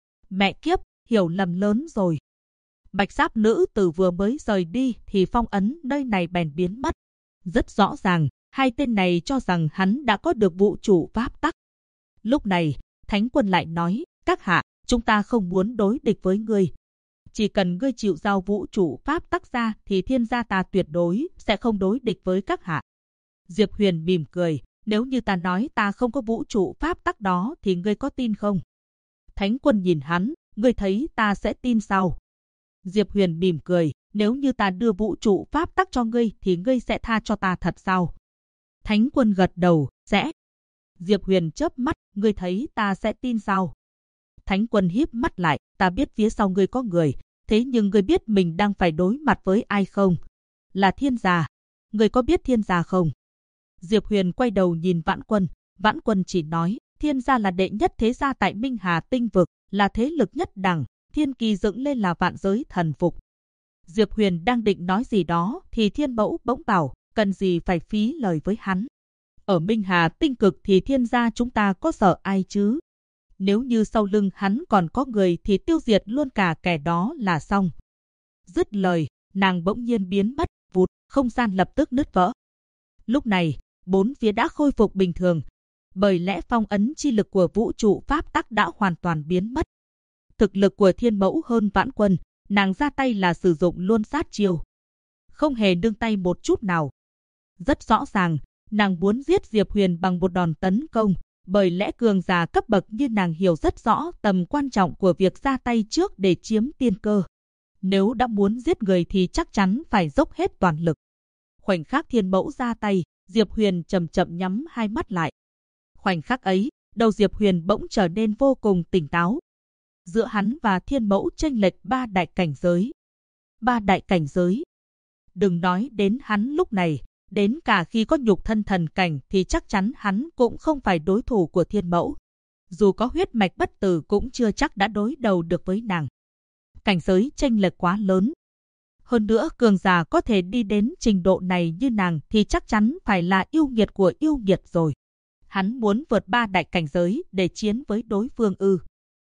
Mẹ kiếp, hiểu lầm lớn rồi. Bạch Giáp nữ tử vừa mới rời đi thì phong ấn nơi này bèn biến mất. Rất rõ ràng, hai tên này cho rằng hắn đã có được vũ trụ pháp tắc. Lúc này, Thánh Quân lại nói, các hạ, chúng ta không muốn đối địch với ngươi. Chỉ cần ngươi chịu giao vũ trụ pháp tắc ra thì thiên gia ta tuyệt đối sẽ không đối địch với các hạ. Diệp Huyền mỉm cười, nếu như ta nói ta không có vũ trụ pháp tắc đó thì ngươi có tin không? Thánh Quân nhìn hắn, ngươi thấy ta sẽ tin sao? Diệp Huyền mỉm cười, nếu như ta đưa vũ trụ pháp tắc cho ngươi thì ngươi sẽ tha cho ta thật sao? Thánh Quân gật đầu, sẽ. Diệp Huyền chớp mắt, ngươi thấy ta sẽ tin sao? Thánh Quân híp mắt lại, ta biết phía sau ngươi có người, thế nhưng ngươi biết mình đang phải đối mặt với ai không? Là thiên gia. Ngươi có biết thiên gia không? Diệp Huyền quay đầu nhìn Vãn Quân chỉ nói, thiên gia là đệ nhất thế gia tại Minh Hà tinh vực, là thế lực nhất đẳng, thiên kỳ dựng lên là vạn giới thần phục. Diệp Huyền đang định nói gì đó thì Thiên Mẫu bỗng bảo, cần gì phải phí lời với hắn. Ở Minh Hà tinh cực thì thiên gia chúng ta có sợ ai chứ? Nếu như sau lưng hắn còn có người thì tiêu diệt luôn cả kẻ đó là xong. Dứt lời, nàng bỗng nhiên biến mất, vụt, không gian lập tức nứt vỡ. Lúc này, bốn phía đã khôi phục bình thường, bởi lẽ phong ấn chi lực của vũ trụ pháp tắc đã hoàn toàn biến mất. Thực lực của Thiên Mẫu hơn Vãn Quân, nàng ra tay là sử dụng luôn sát chiêu, không hề nương tay một chút nào. Rất rõ ràng, nàng muốn giết Diệp Huyền bằng một đòn tấn công, bởi lẽ cường giả cấp bậc như nàng hiểu rất rõ tầm quan trọng của việc ra tay trước để chiếm tiên cơ. Nếu đã muốn giết người thì chắc chắn phải dốc hết toàn lực. Khoảnh khắc Thiên Mẫu ra tay, Diệp Huyền chậm chậm nhắm hai mắt lại. Khoảnh khắc ấy, đầu Diệp Huyền bỗng trở nên vô cùng tỉnh táo. Giữa hắn và Thiên Mẫu chênh lệch 3 đại cảnh giới. 3 đại cảnh giới. Đừng nói đến hắn lúc này, đến cả khi có nhục thân thần cảnh thì chắc chắn hắn cũng không phải đối thủ của Thiên Mẫu. Dù có huyết mạch bất tử cũng chưa chắc đã đối đầu được với nàng. Cảnh giới chênh lệch quá lớn. Hơn nữa cường giả có thể đi đến trình độ này như nàng thì chắc chắn phải là yêu nghiệt của yêu nghiệt rồi. Hắn muốn vượt 3 đại cảnh giới để chiến với đối phương ư?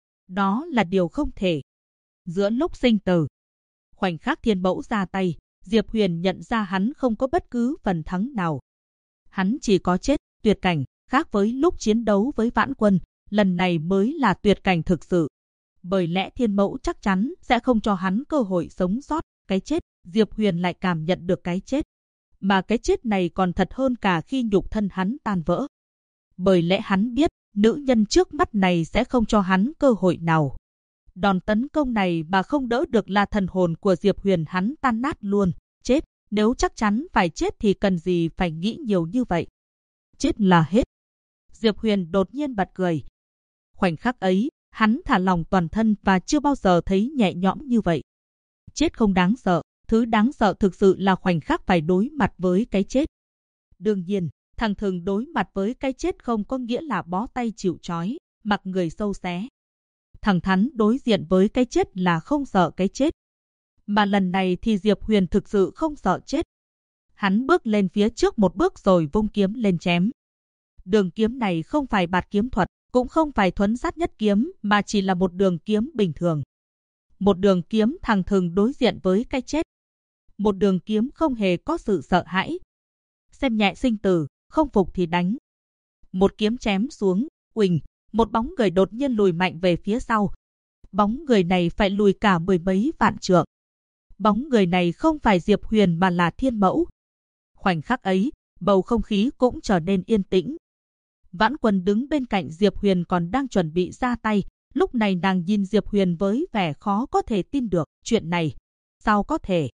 Đó là điều không thể. Giữa lúc sinh tử, khoảnh khắc Thiên Mẫu ra tay, Diệp Huyền nhận ra hắn không có bất cứ phần thắng nào. Hắn chỉ có chết, tuyệt cảnh, khác với lúc chiến đấu với Vãn Quân, lần này mới là tuyệt cảnh thực sự. Bởi lẽ Thiên Mẫu chắc chắn sẽ không cho hắn cơ hội sống sót. Cái chết, Diệp Huyền lại cảm nhận được cái chết. Mà cái chết này còn thật hơn cả khi nhục thân hắn tan vỡ. Bởi lẽ hắn biết, nữ nhân trước mắt này sẽ không cho hắn cơ hội nào. Đòn tấn công này mà không đỡ được là thần hồn của Diệp Huyền hắn tan nát luôn. Chết, nếu chắc chắn phải chết thì cần gì phải nghĩ nhiều như vậy. Chết là hết. Diệp Huyền đột nhiên bật cười. Khoảnh khắc ấy, hắn thả lỏng toàn thân và chưa bao giờ thấy nhẹ nhõm như vậy. Chết không đáng sợ, thứ đáng sợ thực sự là khoảnh khắc phải đối mặt với cái chết. Đương nhiên, thằng thường đối mặt với cái chết không có nghĩa là bó tay chịu trói, mặc người sâu xé. Thẳng thắn đối diện với cái chết là không sợ cái chết. Mà lần này thì Diệp Huyền thực sự không sợ chết. Hắn bước lên phía trước một bước rồi vung kiếm lên chém. Đường kiếm này không phải bạt kiếm thuật, cũng không phải thuấn sát nhất kiếm mà chỉ là một đường kiếm bình thường. Một đường kiếm thẳng thừng đối diện với cái chết. Một đường kiếm không hề có sự sợ hãi. Xem nhẹ sinh tử, không phục thì đánh. Một kiếm chém xuống, uỳnh, một bóng người đột nhiên lùi mạnh về phía sau. Bóng người này phải lùi cả mười mấy vạn trượng. Bóng người này không phải Diệp Huyền mà là Thiên Mẫu. Khoảnh khắc ấy, bầu không khí cũng trở nên yên tĩnh. Vãn Quân đứng bên cạnh Diệp Huyền còn đang chuẩn bị ra tay. Lúc này nàng nhìn Diệp Huyền với vẻ khó có thể tin được. Chuyện này, sao có thể?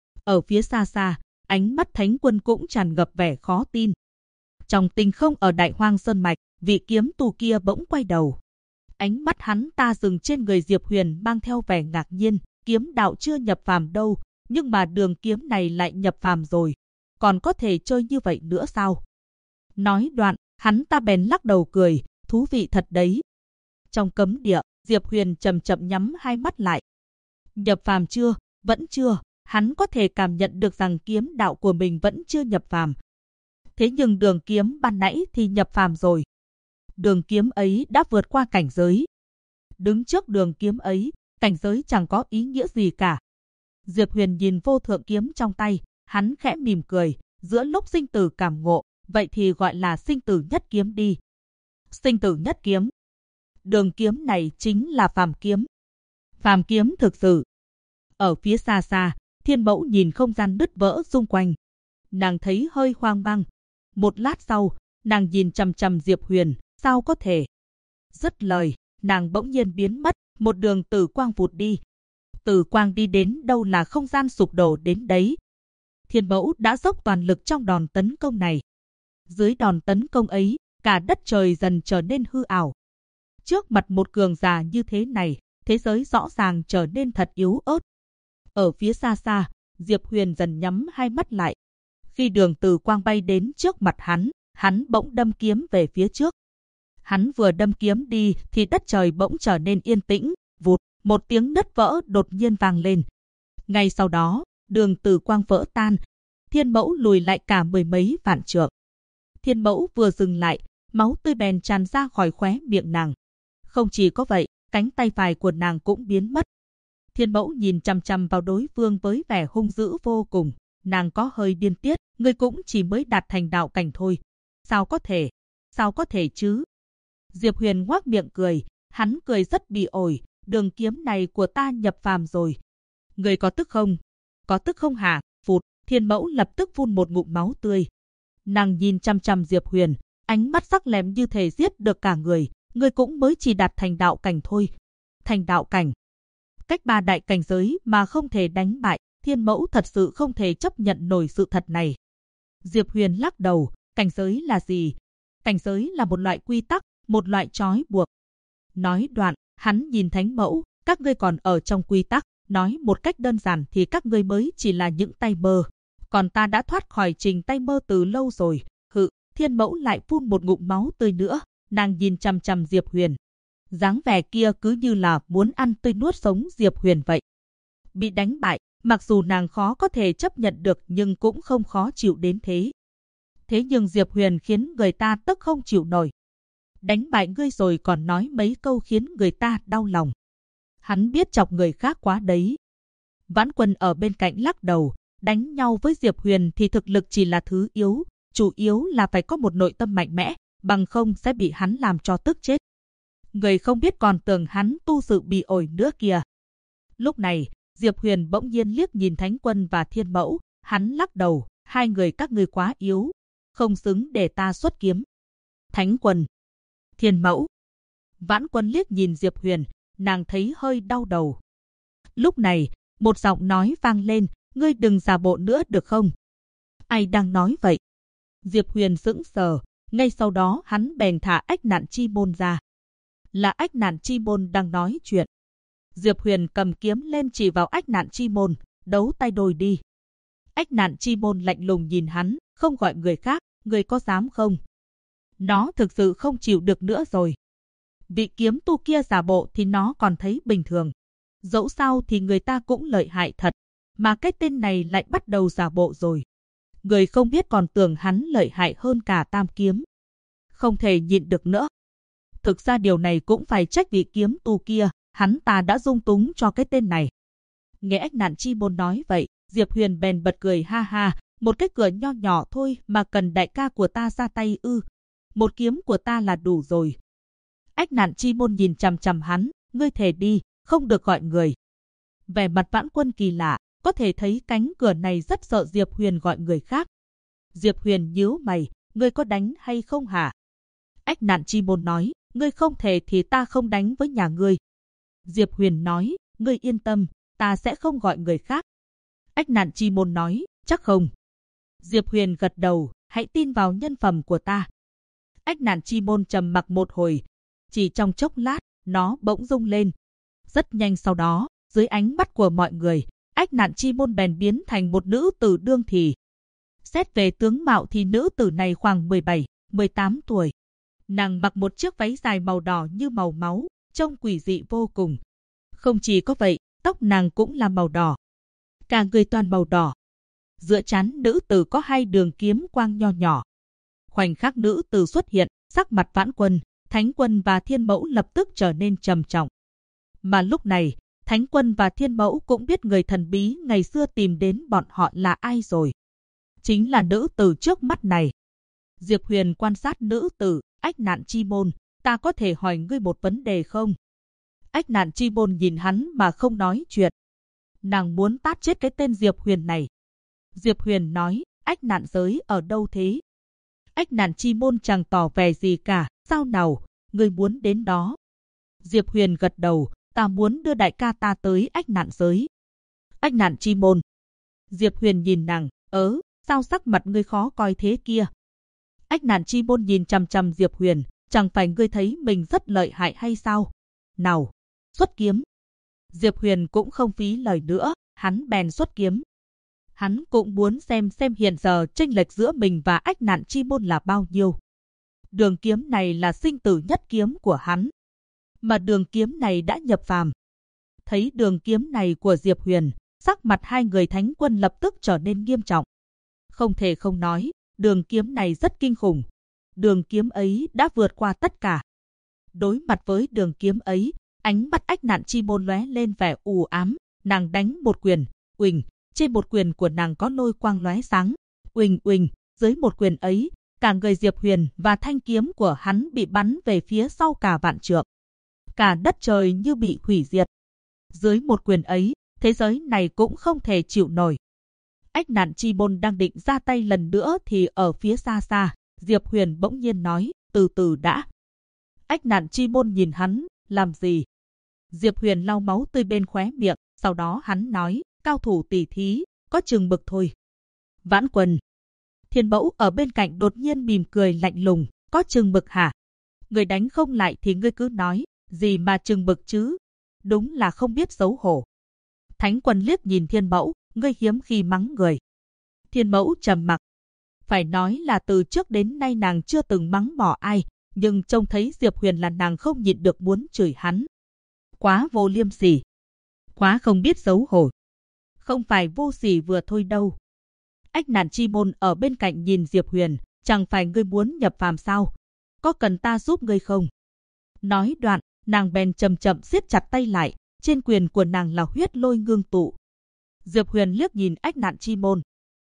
Ở phía xa xa, ánh mắt Thánh Quân cũng tràn ngập vẻ khó tin. Trong tinh không ở Đại Hoang Sơn Mạch, vị kiếm tù kia bỗng quay đầu. Ánh mắt hắn ta dừng trên người Diệp Huyền mang theo vẻ ngạc nhiên. Kiếm đạo chưa nhập phàm đâu, nhưng mà đường kiếm này lại nhập phàm rồi. Còn có thể chơi như vậy nữa sao? Nói đoạn, hắn ta bèn lắc đầu cười, thú vị thật đấy. Trong cấm địa, Diệp Huyền chậm chậm nhắm hai mắt lại. Nhập phàm chưa? Vẫn chưa. Hắn có thể cảm nhận được rằng kiếm đạo của mình vẫn chưa nhập phàm. Thế nhưng đường kiếm ban nãy thì nhập phàm rồi. Đường kiếm ấy đã vượt qua cảnh giới. Đứng trước đường kiếm ấy, cảnh giới chẳng có ý nghĩa gì cả. Diệp Huyền nhìn vô thượng kiếm trong tay, hắn khẽ mỉm cười, giữa lúc sinh tử cảm ngộ, vậy thì gọi là sinh tử nhất kiếm đi. Sinh tử nhất kiếm. Đường kiếm này chính là phàm kiếm. Phàm kiếm thực sự. Ở phía xa xa, Thiên Mẫu nhìn không gian đứt vỡ xung quanh. Nàng thấy hơi hoang mang. Một lát sau, nàng nhìn chằm chằm Diệp Huyền, sao có thể? Dứt lời, nàng bỗng nhiên biến mất, một đường tử quang vụt đi. Tử quang đi đến đâu là không gian sụp đổ đến đấy. Thiên Mẫu đã dốc toàn lực trong đòn tấn công này. Dưới đòn tấn công ấy, cả đất trời dần trở nên hư ảo. Trước mặt một cường giả như thế này, thế giới rõ ràng trở nên thật yếu ớt. Ở phía xa xa, Diệp Huyền dần nhắm hai mắt lại. Khi đường tử quang bay đến trước mặt hắn bỗng đâm kiếm về phía trước. Hắn vừa đâm kiếm đi thì đất trời bỗng trở nên yên tĩnh, vụt, một tiếng nứt vỡ đột nhiên vang lên. Ngay sau đó, đường tử quang vỡ tan, Thiên Mẫu lùi lại cả mười mấy vạn trượng. Thiên Mẫu vừa dừng lại, máu tươi bèn tràn ra khỏi khóe miệng nàng. Không chỉ có vậy, cánh tay phải của nàng cũng biến mất. Thiên Mẫu nhìn chằm chằm vào đối phương với vẻ hung dữ vô cùng. Nàng có hơi điên tiết, ngươi cũng chỉ mới đạt thành đạo cảnh thôi. Sao có thể? Sao có thể chứ? Diệp Huyền ngoác miệng cười, hắn cười rất bị ổi, đường kiếm này của ta nhập phàm rồi. Ngươi có tức không? Có tức không hả? Phụt, Thiên Mẫu lập tức phun một ngụm máu tươi. Nàng nhìn chằm chằm Diệp Huyền, ánh mắt sắc lẹm như thể giết được cả người. Ngươi cũng mới chỉ đạt thành đạo cảnh thôi. Thành đạo cảnh. Cách 3 đại cảnh giới mà không thể đánh bại, Thiên Mẫu thật sự không thể chấp nhận nổi sự thật này. Diệp Huyền lắc đầu, cảnh giới là gì? Cảnh giới là một loại quy tắc, một loại trói buộc. Nói đoạn, hắn nhìn Thánh Mẫu, các ngươi còn ở trong quy tắc, nói một cách đơn giản thì các ngươi mới chỉ là những tay mơ. Còn ta đã thoát khỏi trình tay mơ từ lâu rồi. Hự, Thiên Mẫu lại phun một ngụm máu tươi nữa, nàng nhìn chằm chằm Diệp Huyền. Dáng vẻ kia cứ như là muốn ăn tươi nuốt sống Diệp Huyền vậy. Bị đánh bại, mặc dù nàng khó có thể chấp nhận được nhưng cũng không khó chịu đến thế. Thế nhưng Diệp Huyền khiến người ta tức không chịu nổi. Đánh bại ngươi rồi còn nói mấy câu khiến người ta đau lòng. Hắn biết chọc người khác quá đấy. Vãn Quân ở bên cạnh lắc đầu, đánh nhau với Diệp Huyền thì thực lực chỉ là thứ yếu, chủ yếu là phải có một nội tâm mạnh mẽ, bằng không sẽ bị hắn làm cho tức chết. Người không biết còn tưởng hắn tu sự bị ổi nữa kìa. Lúc này, Diệp Huyền bỗng nhiên liếc nhìn Thánh Quân và Thiên Mẫu, hắn lắc đầu, hai người các ngươi quá yếu, không xứng để ta xuất kiếm. Thánh Quân, Thiên Mẫu. Vãn Quân liếc nhìn Diệp Huyền, nàng thấy hơi đau đầu. Lúc này, một giọng nói vang lên, ngươi đừng giả bộ nữa được không? Ai đang nói vậy? Diệp Huyền sững sờ, ngay sau đó hắn bèn thả Ách Nạn Chi Môn ra. Là Ách Nạn Chi Môn đang nói chuyện. Diệp Huyền cầm kiếm lên chỉ vào Ách Nạn Chi Môn, đấu tay đôi đi. Ách Nạn Chi Môn lạnh lùng nhìn hắn, không gọi người khác, người có dám không? Nó thực sự không chịu được nữa rồi. Vị kiếm tu kia giả bộ thì nó còn thấy bình thường. Dẫu sao thì người ta cũng lợi hại thật, mà cái tên này lại bắt đầu giả bộ rồi. Người không biết còn tưởng hắn lợi hại hơn cả Tam Kiếm. Không thể nhịn được nữa. Thực ra điều này cũng phải trách vị kiếm tu kia, hắn ta đã dung túng cho cái tên này. Nghe Ách Nạn Chi Môn nói vậy, Diệp Huyền bèn bật cười ha ha, một cái cửa nho nhỏ thôi mà cần đại ca của ta ra tay ư. Một kiếm của ta là đủ rồi. Ách Nạn Chi Môn nhìn chằm chằm hắn, ngươi thề đi, không được gọi người. Vẻ mặt Vãn Quân kỳ lạ, có thể thấy cánh cửa này rất sợ Diệp Huyền gọi người khác. Diệp Huyền nhíu mày, ngươi có đánh hay không hả? Ách Nạn Chi Môn nói, ngươi không thể thì ta không đánh với nhà ngươi. Diệp Huyền nói, ngươi yên tâm, ta sẽ không gọi người khác. Ách Nạn Chi Môn nói, chắc không? Diệp Huyền gật đầu, hãy tin vào nhân phẩm của ta. Ách Nạn Chi Môn trầm mặc một hồi, chỉ trong chốc lát, nó bỗng rung lên. Rất nhanh sau đó, dưới ánh mắt của mọi người, Ách Nạn Chi Môn bèn biến thành một nữ tử đương thì. Xét về tướng mạo thì nữ tử này khoảng 17, 18 tuổi. Nàng mặc một chiếc váy dài màu đỏ như màu máu, trông quỷ dị vô cùng. Không chỉ có vậy, tóc nàng cũng là màu đỏ. Cả người toàn màu đỏ. Giữa trán nữ tử có 2 đường kiếm quang nho nhỏ. Khoảnh khắc nữ tử xuất hiện, sắc mặt Vãn Quân, Thánh Quân và Thiên Mẫu lập tức trở nên trầm trọng. Mà lúc này, Thánh Quân và Thiên Mẫu cũng biết người thần bí ngày xưa tìm đến bọn họ là ai rồi. Chính là nữ tử trước mắt này. Diệp Huyền quan sát nữ tử, Ách Nạn Chi Môn, ta có thể hỏi ngươi một vấn đề không? Ách Nạn Chi Môn nhìn hắn mà không nói chuyện. Nàng muốn tát chết cái tên Diệp Huyền này. Diệp Huyền nói, Ách Nạn giới ở đâu thế? Ách Nạn Chi Môn chẳng tỏ vẻ gì cả, sao nào, ngươi muốn đến đó? Diệp Huyền gật đầu, ta muốn đưa đại ca ta tới Ách Nạn giới. Ách Nạn Chi Môn. Diệp Huyền nhìn nàng, sao sắc mặt ngươi khó coi thế kia? Ách Nạn Chi Môn nhìn chằm chằm Diệp Huyền, chẳng phải ngươi thấy mình rất lợi hại hay sao? Nào, xuất kiếm. Diệp Huyền cũng không phí lời nữa, hắn bèn xuất kiếm. Hắn cũng muốn xem hiện giờ chênh lệch giữa mình và Ách Nạn Chi Môn là bao nhiêu. Đường kiếm này là sinh tử nhất kiếm của hắn. Mà đường kiếm này đã nhập phàm. Thấy đường kiếm này của Diệp Huyền, sắc mặt 2 người Thánh Quân lập tức trở nên nghiêm trọng. Không thể không nói, đường kiếm này rất kinh khủng. Đường kiếm ấy đã vượt qua tất cả. Đối mặt với đường kiếm ấy, ánh mắt Ách Nạn Chi Môn lóe lên vẻ u ám, nàng đánh một quyền, uỳnh, trên một quyền của nàng có lôi quang lóe sáng, uỳnh uỳnh, dưới một quyền ấy, cả người Diệp Huyền và thanh kiếm của hắn bị bắn về phía sau cả vạn trượng. Cả đất trời như bị hủy diệt. Dưới một quyền ấy, thế giới này cũng không thể chịu nổi. Ách Nạn Chi Môn đang định ra tay lần nữa thì ở phía xa xa, Diệp Huyền bỗng nhiên nói, từ từ đã. Ách Nạn Chi Môn nhìn hắn, làm gì? Diệp Huyền lau máu tươi bên khóe miệng, sau đó hắn nói, cao thủ tỷ thí, có chừng mực thôi. Vãn Quân. Thiên Mẫu ở bên cạnh đột nhiên mỉm cười lạnh lùng, có chừng mực hả? Người đánh không lại thì ngươi cứ nói, gì mà chừng mực chứ? Đúng là không biết xấu hổ. Thánh Quân liếc nhìn Thiên Mẫu, ngươi hiếm khi mắng người. Thiên Mẫu trầm mặc. Phải nói là từ trước đến nay nàng chưa từng mắng bỏ ai, nhưng trông thấy Diệp Huyền là nàng không nhịn được muốn chửi hắn. Quá vô liêm sỉ. Quá không biết xấu hổ. Không phải vô sỉ vừa thôi đâu. Ách Nạn Chi Môn ở bên cạnh nhìn Diệp Huyền, chẳng phải ngươi muốn nhập phàm sao? Có cần ta giúp ngươi không? Nói đoạn, nàng bèn chậm chậm siết chặt tay lại, trên quyền của nàng là huyết lôi ngưng tụ. Diệp Huyền liếc nhìn Ách Nạn Chi Môn.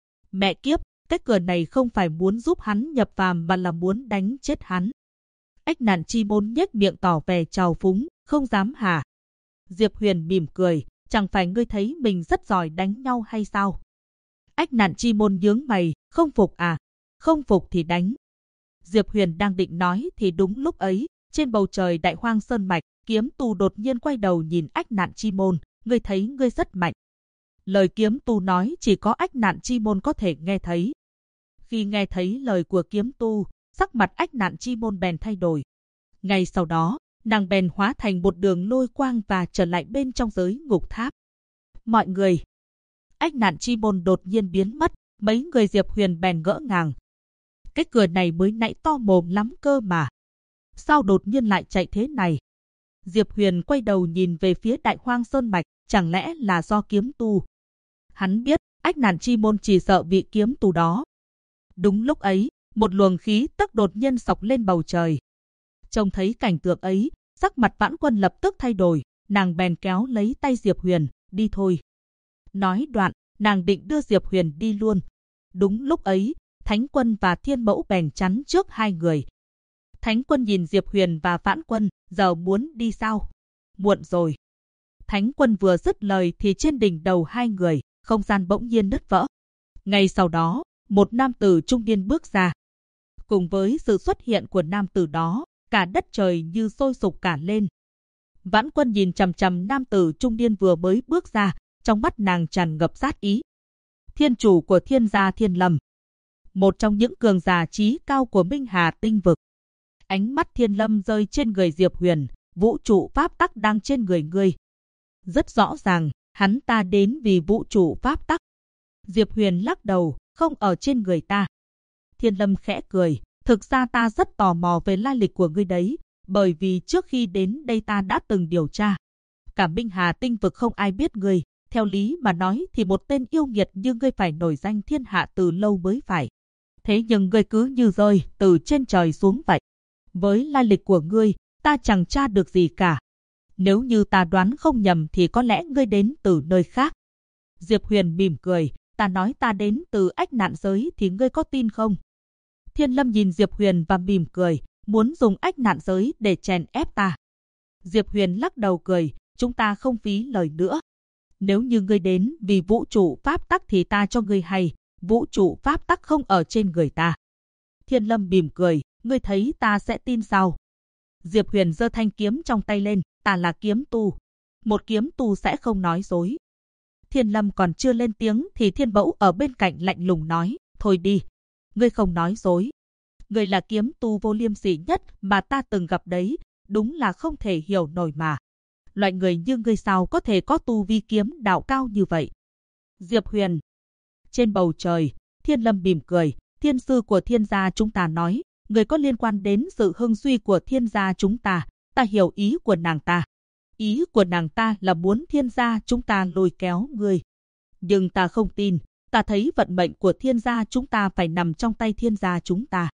Mẹ kiếp, cái cửa này không phải muốn giúp hắn nhập phàm mà là muốn đánh chết hắn. Ách Nạn Chi Môn nhếch miệng tỏ vẻ trào phúng, không dám hả? Diệp Huyền mỉm cười, chẳng phải ngươi thấy mình rất giỏi đánh nhau hay sao? Ách Nạn Chi Môn nhướng mày, không phục à? Không phục thì đánh. Diệp Huyền đang định nói thì đúng lúc ấy, trên bầu trời Đại Hoang Sơn Mạch, Kiếm Tu đột nhiên quay đầu nhìn Ách Nạn Chi Môn, ngươi thấy ngươi rất mạnh. Lời Kiếm Tu nói chỉ có Ách Nạn Chi Môn có thể nghe thấy. Khi nghe thấy lời của Kiếm Tu, sắc mặt Ách Nạn Chi Môn bèn thay đổi. Ngay sau đó, nàng bèn hóa thành một đường lôi quang và trở lại bên trong giới ngục tháp. Mọi người! Ách Nạn Chi Môn đột nhiên biến mất, mấy người Diệp Huyền bèn ngỡ ngàng. Cái cửa này mới nãy to mồm lắm cơ mà. Sao đột nhiên lại chạy thế này? Diệp Huyền quay đầu nhìn về phía Đại Hoang Sơn Mạch, chẳng lẽ là do Kiếm Tu? Hắn biết, Ách Nạn Chi Môn chỉ sợ vị Kiếm Tu đó. Đúng lúc ấy, một luồng khí tức đột nhiên xộc lên bầu trời. Trông thấy cảnh tượng ấy, sắc mặt Vãn Quân lập tức thay đổi, nàng bèn kéo lấy tay Diệp Huyền, đi thôi. Nói đoạn, nàng định đưa Diệp Huyền đi luôn. Đúng lúc ấy, Thánh Quân và Thiên Mẫu bèn chắn trước 2 người. Thánh Quân nhìn Diệp Huyền và Vãn Quân, giờ muốn đi sao? Muộn rồi. Thánh Quân vừa dứt lời thì trên đỉnh đầu hai người, không gian bỗng nhiên nứt vỡ. Ngay sau đó, một nam tử trung niên bước ra. Cùng với sự xuất hiện của nam tử đó, cả đất trời như sôi sục cả lên. Vãn Quân nhìn chằm chằm nam tử trung niên vừa mới bước ra, trong mắt nàng tràn ngập sát ý. Thiên chủ của Thiên gia Thiên Lâm, một trong những cường giả trí cao của Minh Hà tinh vực. Ánh mắt Thiên Lâm rơi trên người Diệp Huyền, vũ trụ pháp tắc đang trên người ngươi. Rất rõ ràng, hắn ta đến vì vũ trụ pháp tắc. Diệp Huyền lắc đầu, không ở trên người ta. Thiên Lâm khẽ cười, thực ra ta rất tò mò về lai lịch của ngươi đấy, bởi vì trước khi đến đây ta đã từng điều tra. Cả Minh Hà tinh vực không ai biết ngươi, theo lý mà nói thì một tên yêu nghiệt như ngươi phải nổi danh thiên hạ từ lâu mới phải. Thế nhưng ngươi cứ như rơi từ trên trời xuống vậy. Với lai lịch của ngươi, ta chẳng tra được gì cả. Nếu như ta đoán không nhầm thì có lẽ ngươi đến từ nơi khác. Diệp Huyền mỉm cười, ta nói ta đến từ ách nạn giới thì ngươi có tin không? Thiên Lâm nhìn Diệp Huyền và mỉm cười, muốn dùng ách nạn giới để chèn ép ta. Diệp Huyền lắc đầu cười, chúng ta không phí lời nữa. Nếu như ngươi đến vì vũ trụ pháp tắc thì ta cho ngươi hay, vũ trụ pháp tắc không ở trên người ta. Thiên Lâm mỉm cười, ngươi thấy ta sẽ tin sao? Diệp Huyền giơ thanh kiếm trong tay lên, ta là kiếm tu. Một kiếm tu sẽ không nói dối. Thiên Lâm còn chưa lên tiếng thì Thiên Mẫu ở bên cạnh lạnh lùng nói, thôi đi, ngươi không nói dối. Ngươi là kiếm tu vô liêm sỉ nhất mà ta từng gặp đấy, đúng là không thể hiểu nổi mà. Loại người như ngươi sao có thể có tu vi kiếm đạo cao như vậy? Diệp Huyền. Trên bầu trời, Thiên Lâm mỉm cười, thiên sư của Thiên gia chúng ta nói, người có liên quan đến sự hưng suy của Thiên gia chúng ta, ta hiểu ý của nàng ta. Ý của nàng ta là muốn Thiên gia chúng ta lôi kéo ngươi. Nhưng ta không tin, ta thấy vận mệnh của Thiên gia chúng ta phải nằm trong tay Thiên gia chúng ta.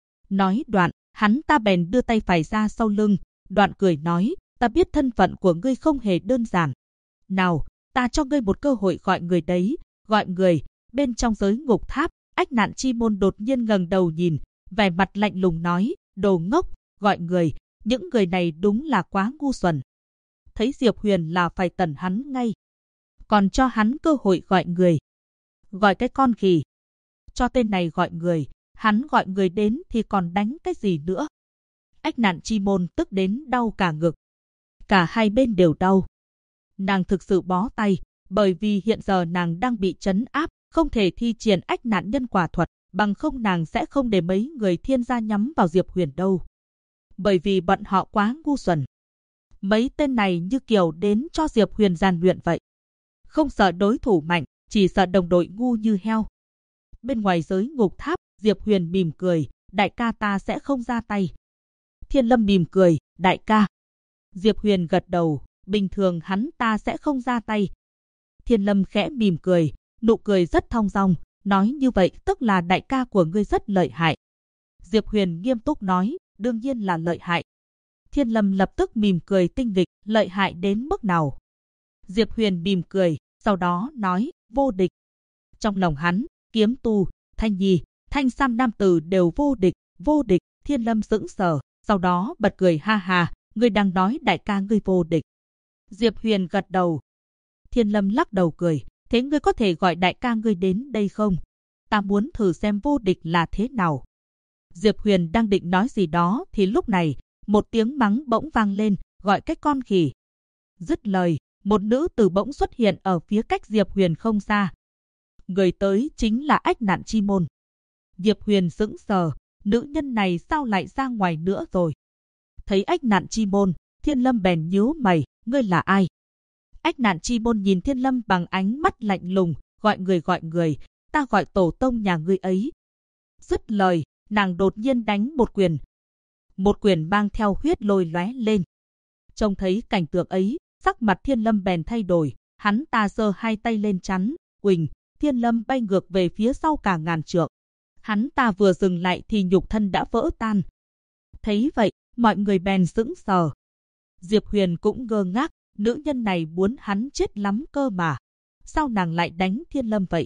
Nói đoạn, hắn ta bèn đưa tay phải ra sau lưng, đoạn cười nói, ta biết thân phận của ngươi không hề đơn giản. Nào, ta cho ngươi một cơ hội gọi người đấy, gọi người. Bên trong giới ngục tháp, ách nạn chi môn đột nhiên ngẩng đầu nhìn, vẻ mặt lạnh lùng nói, đồ ngốc, gọi người, những người này đúng là quá ngu xuẩn. Thấy Diệp Huyền là phải tẩn hắn ngay. Còn cho hắn cơ hội gọi người. Gọi cái con khỉ. Cho tên này gọi người, hắn gọi người đến thì còn đánh cái gì nữa. Ách nạn chi môn tức đến đau cả ngực. Cả hai bên đều đau. Nàng thực sự bó tay, bởi vì hiện giờ nàng đang bị trấn áp, không thể thi triển ách nạn nhân quả thuật, bằng không nàng sẽ không để mấy người Thiên gia nhắm vào Diệp Huyền đâu. Bởi vì bọn họ quá ngu xuẩn. Mấy tên này như kiểu đến cho Diệp Huyền rèn luyện vậy. Không sợ đối thủ mạnh, chỉ sợ đồng đội ngu như heo. Bên ngoài giới ngục tháp, Diệp Huyền mỉm cười, đại ca ta sẽ không ra tay. Thiên Lâm mỉm cười, đại ca. Diệp Huyền gật đầu, bình thường hắn ta sẽ không ra tay. Thiên Lâm khẽ mỉm cười, nụ cười rất thong dong, nói như vậy tức là đại ca của ngươi rất lợi hại. Diệp Huyền nghiêm túc nói, đương nhiên là lợi hại. Thiên Lâm lập tức mỉm cười tinh nghịch, lợi hại đến mức nào? Diệp Huyền mỉm cười, sau đó nói, vô địch. Trong lòng hắn, kiếm tu, thanh nhi, thanh sam nam tử đều vô địch, vô địch. Thiên Lâm sững sờ, sau đó bật cười ha ha, ngươi đang nói đại ca ngươi vô địch. Diệp Huyền gật đầu. Thiên Lâm lắc đầu cười, thế ngươi có thể gọi đại ca ngươi đến đây không? Ta muốn thử xem vô địch là thế nào. Diệp Huyền đang định nói gì đó thì lúc này, một tiếng mắng bỗng vang lên, gọi cái con khỉ. Dứt lời, một nữ tử bỗng xuất hiện ở phía cách Diệp Huyền không xa. Người tới chính là ách nạn chi môn. Diệp Huyền sững sờ, nữ nhân này sao lại ra ngoài nữa rồi? Thấy ách nạn chi môn, Thiên Lâm bèn nhíu mày, ngươi là ai? Ách nạn chi môn nhìn Thiên Lâm bằng ánh mắt lạnh lùng, gọi người, ta gọi tổ tông nhà ngươi ấy. Dứt lời, nàng đột nhiên đánh một quyền. Một quyền mang theo huyết lôi lóe lên. Trông thấy cảnh tượng ấy, sắc mặt Thiên Lâm bèn thay đổi, hắn ta giơ hai tay lên chắn, uỳnh, Thiên Lâm bay ngược về phía sau cả ngàn trượng. Hắn ta vừa dừng lại thì nhục thân đã vỡ tan. Thấy vậy, mọi người bèn sững sờ. Diệp Huyền cũng ngơ ngác, nữ nhân này muốn hắn chết lắm cơ mà. Sao nàng lại đánh Thiên Lâm vậy?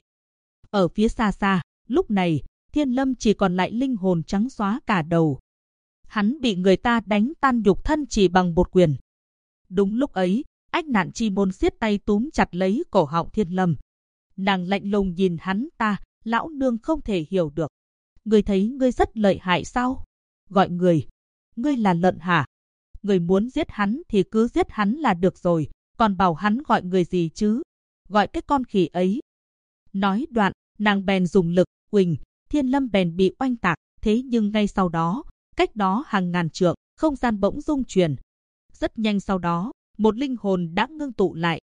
Ở phía xa xa, lúc này, Thiên Lâm chỉ còn lại linh hồn trắng xóa cả đầu. Hắn bị người ta đánh tan nhục thân chỉ bằng một quyền. Đúng lúc ấy, Ách Nạn Chi Môn siết tay túm chặt lấy cổ họng Thiên Lâm. Nàng lạnh lùng nhìn hắn ta, lão nương không thể hiểu được. Ngươi thấy ngươi rất lợi hại sao? Gọi người. Ngươi là lợn hả? Người muốn giết hắn thì cứ giết hắn là được rồi, còn bảo hắn gọi người gì chứ? Gọi cái con khỉ ấy. Nói đoạn, nàng bèn dùng lực, uỳnh, Thiên Lâm bèn bị oanh tạc, thế nhưng ngay sau đó, cách đó hàng ngàn trượng, không gian bỗng rung chuyển. Rất nhanh sau đó, một linh hồn đã ngưng tụ lại.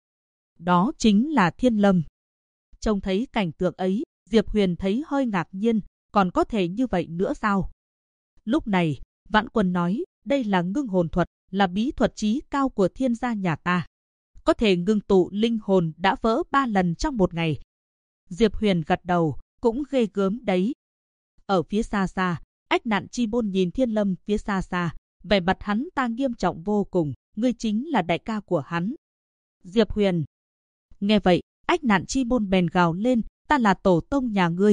Đó chính là Thiên Lâm. Trông thấy cảnh tượng ấy, Diệp Huyền thấy hơi ngạc nhiên, còn có thể như vậy nữa sao? Lúc này, Vãn Quân nói, đây là ngưng hồn thuật, là bí thuật chí cao của Thiên gia nhà ta. Có thể ngưng tụ linh hồn đã vỡ 3 lần trong một ngày. Diệp Huyền gật đầu, cũng ghê gớm đấy. Ở phía xa xa, Ách Nạn Chi Môn nhìn Thiên Lâm phía xa xa, vẻ mặt hắn ta nghiêm trọng vô cùng, ngươi chính là đại ca của hắn. Diệp Huyền. Nghe vậy, Ách Nạn Chi Môn bèn gào lên, ta là tổ tông nhà ngươi.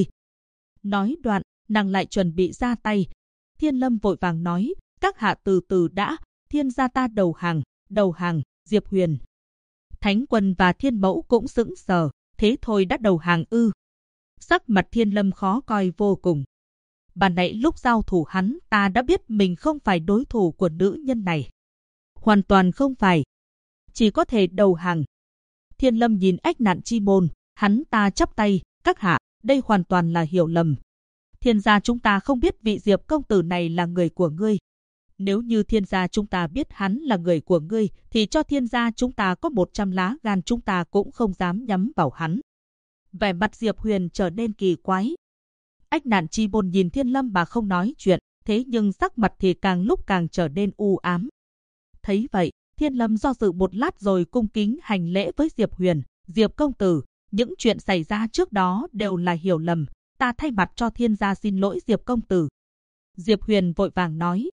Nói đoạn, nàng lại chuẩn bị ra tay. Thiên Lâm vội vàng nói, các hạ từ từ đã, Thiên gia ta đầu hàng, Diệp Huyền. Thánh Quân và Thiên Mẫu cũng sững sờ, thế thôi đã đầu hàng ư? Sắc mặt Thiên Lâm khó coi vô cùng. Ban nãy lúc giao thủ hắn ta đã biết mình không phải đối thủ của nữ nhân này. Hoàn toàn không phải. Chỉ có thể đầu hàng. Thiên Lâm nhìn Ách Nạn Chi Môn, hắn ta chắp tay, các hạ, đây hoàn toàn là hiểu lầm. Thiên gia chúng ta không biết vị Diệp công tử này là người của ngươi. Nếu như Thiên gia chúng ta biết hắn là người của ngươi, thì cho Thiên gia chúng ta có 100 lá gan chúng ta cũng không dám nhắm vào hắn. Vẻ mặt Diệp Huyền trở nên kỳ quái. Ách Nạn Chi Môn nhìn Thiên Lâm mà không nói chuyện, thế nhưng sắc mặt thì càng lúc càng trở nên u ám. Thấy vậy, Thiên Lâm do dự một lát rồi cung kính hành lễ với Diệp Huyền. Diệp công tử, những chuyện xảy ra trước đó đều là hiểu lầm. Ta thay mặt cho Thiên gia xin lỗi Diệp công tử. Diệp Huyền vội vàng nói,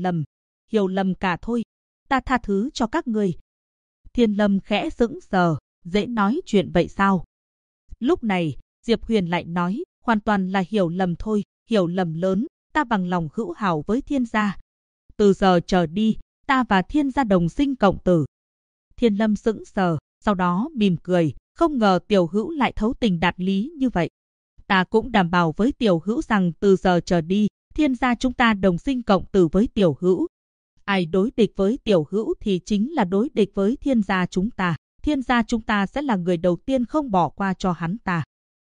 hiểu lầm cả thôi. Ta tha thứ cho các ngươi. Thiên Lâm khẽ sững sờ, dễ nói chuyện vậy sao? Lúc này, Diệp Huyền lại nói, hoàn toàn là hiểu lầm thôi, hiểu lầm lớn, ta bằng lòng hữu hảo với Thiên gia. Từ giờ trở đi, ta và Thiên gia đồng sinh cộng tử. Thiên Lâm sững sờ, sau đó mỉm cười, không ngờ tiểu hữu lại thấu tình đạt lý như vậy. Ta cũng đảm bảo với tiểu hữu rằng từ giờ trở đi, Thiên gia chúng ta đồng sinh cộng tử với tiểu hữu. Ai đối địch với tiểu hữu thì chính là đối địch với Thiên gia chúng ta. Thiên gia chúng ta sẽ là người đầu tiên không bỏ qua cho hắn ta.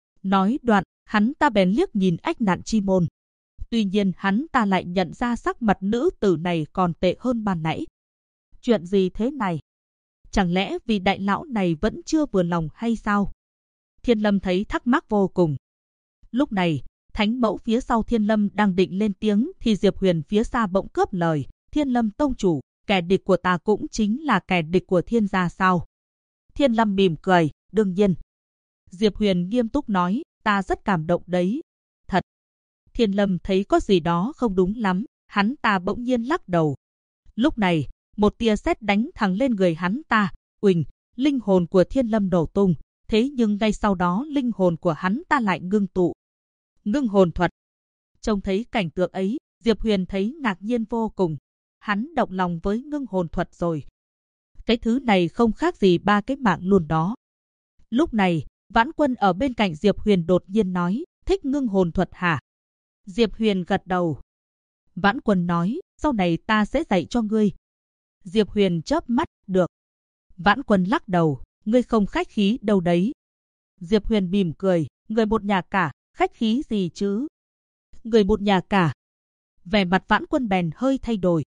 Nói đoạn, hắn ta bèn liếc nhìn Ách Nạn Chi Môn. Tuy nhiên hắn ta lại nhận ra sắc mặt nữ tử này còn tệ hơn ban nãy. Chuyện gì thế này? Chẳng lẽ vì đại lão này vẫn chưa vừa lòng hay sao? Thiên Lâm thấy thắc mắc vô cùng. Lúc này, Thánh Mẫu phía sau Thiên Lâm đang định lên tiếng thì Diệp Huyền phía xa bỗng cướp lời. Thiên Lâm tông chủ, kẻ địch của ta cũng chính là kẻ địch của Thiên gia sao? Thiên Lâm mỉm cười, đương nhiên. Diệp Huyền nghiêm túc nói, ta rất cảm động đấy. Thật. Thiên Lâm thấy có gì đó không đúng lắm, hắn ta bỗng nhiên lắc đầu. Lúc này, một tia sét đánh thẳng lên người hắn ta, uỳnh, linh hồn của Thiên Lâm nổ tung. Thế nhưng ngay sau đó linh hồn của hắn ta lại ngưng tụ. Ngưng hồn thuật. Trông thấy cảnh tượng ấy, Diệp Huyền thấy ngạc nhiên vô cùng. Hắn động lòng với ngưng hồn thuật rồi. Cái thứ này không khác gì 3 cái mạng luôn đó. Lúc này, Vãn Quân ở bên cạnh Diệp Huyền đột nhiên nói, thích ngưng hồn thuật hả? Diệp Huyền gật đầu. Vãn Quân nói, sau này ta sẽ dạy cho ngươi. Diệp Huyền chớp mắt, được. Vãn Quân lắc đầu, ngươi không khách khí đâu đấy. Diệp Huyền mỉm cười, người một nhà cả, khách khí gì chứ? Người một nhà cả. Vẻ mặt Vãn Quân bèn hơi thay đổi.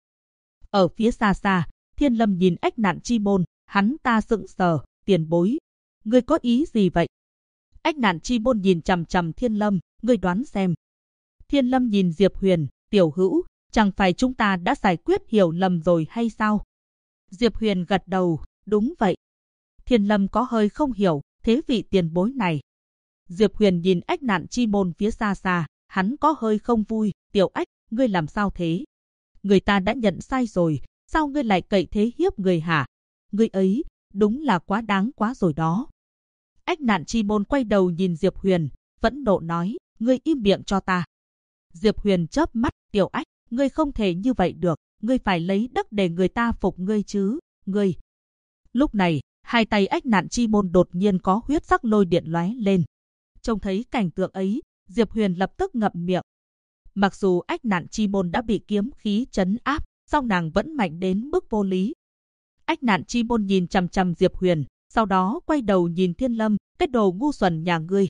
Ở phía xa xa, Thiên Lâm nhìn Ách Nạn Chi Môn, hắn ta sững sờ, tiền bối. Ngươi có ý gì vậy? Ách Nạn Chi Môn nhìn chằm chằm Thiên Lâm, ngươi đoán xem. Thiên Lâm nhìn Diệp Huyền, tiểu hữu, chẳng phải chúng ta đã giải quyết hiểu lầm rồi hay sao? Diệp Huyền gật đầu, đúng vậy. Thiên Lâm có hơi không hiểu, thế vị tiền bối này. Diệp Huyền nhìn Ách Nạn Chi Môn phía xa xa, hắn có hơi không vui, tiểu Ách, ngươi làm sao thế? Người ta đã nhận sai rồi, sao ngươi lại cậy thế hiếp người hả? Ngươi ấy, đúng là quá đáng quá rồi đó. Ách Nạn Chi Môn quay đầu nhìn Diệp Huyền, phẫn nộ nói, ngươi im miệng cho ta. Diệp Huyền chớp mắt, tiểu Ách, ngươi không thể như vậy được, ngươi phải lấy đức để người ta phục ngươi chứ, ngươi. Lúc này, hai tay Ách Nạn Chi Môn đột nhiên có huyết sắc lôi điện lóe lên. Trông thấy cảnh tượng ấy, Diệp Huyền lập tức ngậm miệng. Mặc dù Ách Nạn Chi Môn đã bị kiếm khí trấn áp, song nàng vẫn mạnh đến mức vô lý. Ách Nạn Chi Môn nhìn chằm chằm Diệp Huyền, sau đó quay đầu nhìn Thiên Lâm, cái đồ ngu xuẩn nhà ngươi.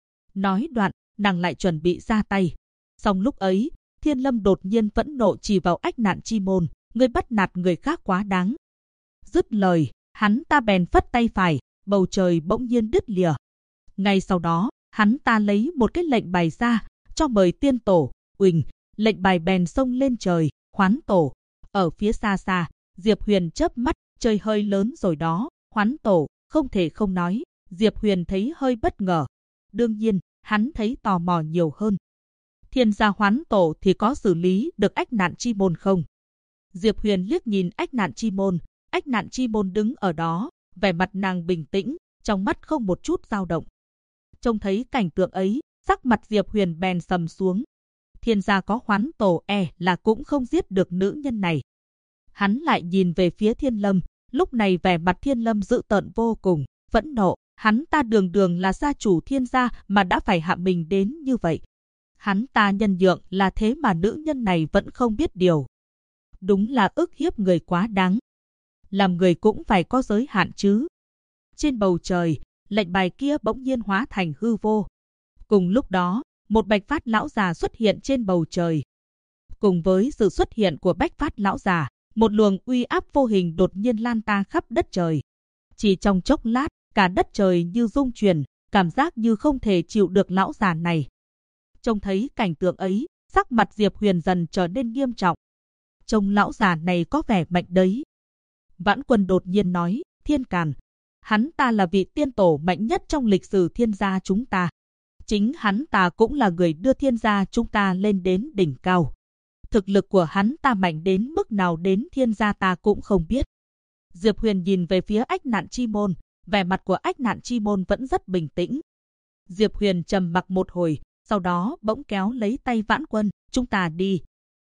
Nói đoạn, nàng lại chuẩn bị ra tay. Song lúc ấy, Thiên Lâm đột nhiên phẫn nộ chỉ vào Ách Nạn Chi Môn, ngươi bắt nạt người khác quá đáng. Dứt lời, hắn ta bèn phất tay phải, bầu trời bỗng nhiên đứt lìa. Ngay sau đó, hắn ta lấy một cái lệnh bài ra, cho mời tiên tổ, uỳnh, lệnh bài bèn xông lên trời, Hoán tổ. Ở phía xa xa, Diệp Huyền chớp mắt, trời hơi lớn rồi đó, Hoán tổ, không thể không nói, Diệp Huyền thấy hơi bất ngờ. Đương nhiên, hắn thấy tò mò nhiều hơn. Thiên gia Hoán tổ thì có xử lý được Ách Nạn Chi Môn không? Diệp Huyền liếc nhìn Ách Nạn Chi Môn, Ách Nạn Chi Môn đứng ở đó, vẻ mặt nàng bình tĩnh, trong mắt không một chút dao động. Trông thấy cảnh tượng ấy, sắc mặt Diệp Huyền bèn sầm xuống. Thiên gia có Hoán tổ là cũng không giết được nữ nhân này. Hắn lại nhìn về phía Thiên Lâm, lúc này vẻ mặt Thiên Lâm dữ tợn vô cùng, phẫn nộ. Hắn ta đường đường là gia chủ Thiên gia mà đã phải hạ mình đến như vậy. Hắn ta nhân nhượng là thế mà nữ nhân này vẫn không biết điều. Đúng là ức hiếp người quá đáng. Làm người cũng phải có giới hạn chứ. Trên bầu trời, lệnh bài kia bỗng nhiên hóa thành hư vô. Cùng lúc đó, một Bạch Phát lão già xuất hiện trên bầu trời. Cùng với sự xuất hiện của Bạch Phát lão già, một luồng uy áp vô hình đột nhiên lan ta khắp đất trời. Chỉ trong chốc lát, cả đất trời như rung chuyển, cảm giác như không thể chịu được lão già này. Trông thấy cảnh tượng ấy, sắc mặt Diệp Huyền dần trở nên nghiêm trọng. Trông lão già này có vẻ mạnh đấy. Vãn Quân đột nhiên nói, Thiên Càn. Hắn ta là vị tiên tổ mạnh nhất trong lịch sử Thiên gia chúng ta. Chính hắn ta cũng là người đưa Thiên gia chúng ta lên đến đỉnh cao. Thực lực của hắn ta mạnh đến mức nào đến Thiên gia ta cũng không biết. Diệp Huyền nhìn về phía Ách Nạn Chi Môn, vẻ mặt của Ách Nạn Chi Môn vẫn rất bình tĩnh. Diệp Huyền trầm mặc một hồi, sau đó bỗng kéo lấy tay Vãn Quân, chúng ta đi.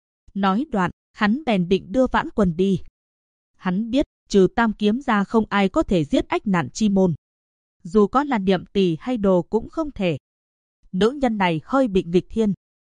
Nói đoạn, hắn bèn định đưa Vãn Quân đi. Hắn biết, trừ Tam Kiếm gia không ai có thể giết Ách Nạn Chi Môn. Dù có là Niệm Tỷ hay Đồ cũng không thể. Nữ nhân này hơi bị nghịch thiên.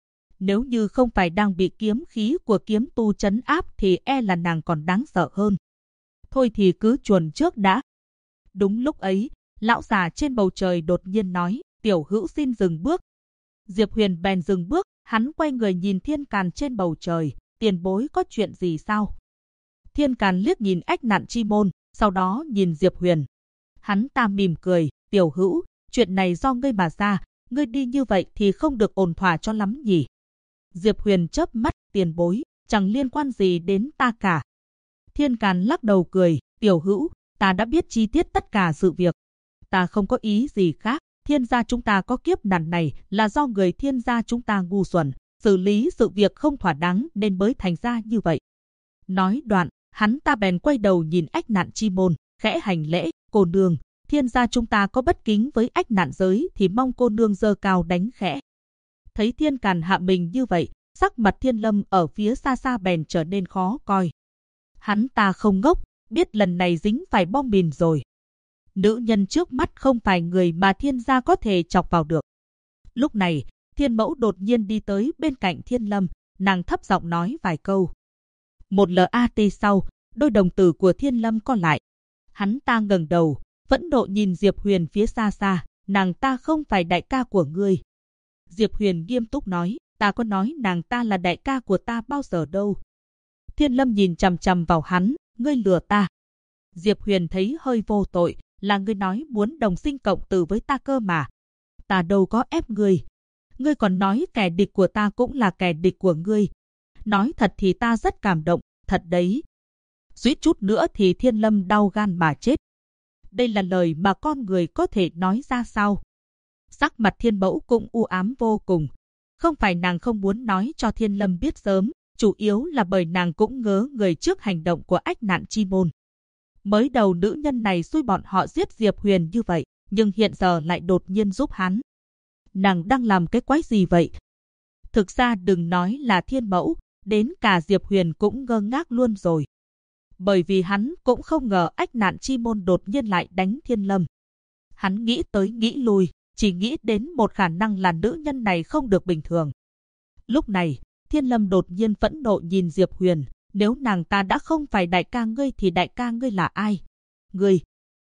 Nếu như không phải đang bị kiếm khí của kiếm tu trấn áp thì là nàng còn đáng sợ hơn. Thôi thì cứ chuồn trước đã. Đúng lúc ấy, lão già trên bầu trời đột nhiên nói, tiểu hữu xin dừng bước. Diệp Huyền bèn dừng bước, hắn quay người nhìn Thiên Càn trên bầu trời, tiền bối có chuyện gì sao? Thiên Càn liếc nhìn Ách Nạn Chi Môn, sau đó nhìn Diệp Huyền. Hắn ta mỉm cười, tiểu hữu, chuyện này do ngươi mà ra, ngươi đi như vậy thì không được ổn thỏa cho lắm nhỉ. Diệp Huyền chớp mắt, tiền bối, chẳng liên quan gì đến ta cả. Thiên Càn lắc đầu cười, tiểu hữu, ta đã biết chi tiết tất cả sự việc. Ta không có ý gì khác, Thiên gia chúng ta có kiếp nạn này là do người Thiên gia chúng ta ngu xuẩn, xử lý sự việc không thỏa đáng nên mới thành ra như vậy. Nói đoạn, hắn ta bèn quay đầu nhìn Ách Nạn Chi Môn, khẽ hành lễ, cô nương, Thiên gia chúng ta có bất kính với Ách Nạn giới thì mong cô nương giơ cao đánh khẽ. Thấy Thiên Càn hạ mình như vậy, sắc mặt Thiên Lâm ở phía xa xa bèn trở nên khó coi. Hắn ta không ngốc, biết lần này dính phải bom mìn rồi. Nữ nhân trước mắt không phải người mà Thiên gia có thể chọc vào được. Lúc này, Thiên Mẫu đột nhiên đi tới bên cạnh Thiên Lâm, nàng thấp giọng nói vài câu. Một LAT sau, đôi đồng tử của Thiên Lâm co lại. Hắn ta ngẩng đầu, phẫn nộ nhìn Diệp Huyền phía xa xa, nàng ta không phải đại ca của ngươi. Diệp Huyền nghiêm túc nói, ta có nói nàng ta là đại ca của ta bao giờ đâu. Thiên Lâm nhìn chằm chằm vào hắn, ngươi lừa ta. Diệp Huyền thấy hơi vô tội, là ngươi nói muốn đồng sinh cộng tử với ta cơ mà. Ta đâu có ép ngươi. Ngươi còn nói kẻ địch của ta cũng là kẻ địch của ngươi. Nói thật thì ta rất cảm động, thật đấy. Suýt chút nữa thì Thiên Lâm đau gan mà chết. Đây là lời mà con người có thể nói ra sao? Sắc mặt Thiên Mẫu cũng u ám vô cùng. Không phải nàng không muốn nói cho Thiên Lâm biết sớm, chủ yếu là bởi nàng cũng ngớ người trước hành động của Ách Nạn Chi Môn. Mới đầu nữ nhân này xui bọn họ giết Diệp Huyền như vậy, nhưng hiện giờ lại đột nhiên giúp hắn. Nàng đang làm cái quái gì vậy? Thực ra đừng nói là Thiên Mẫu, đến cả Diệp Huyền cũng ngơ ngác luôn rồi. Bởi vì hắn cũng không ngờ Ách Nạn Chi Môn đột nhiên lại đánh Thiên Lâm. Hắn nghĩ tới nghĩ lui, chỉ nghĩ đến một khả năng là nữ nhân này không được bình thường. Lúc này, Thiên Lâm đột nhiên phẫn nộ nhìn Diệp Huyền, nếu nàng ta đã không phải đại ca ngươi thì đại ca ngươi là ai? Ngươi.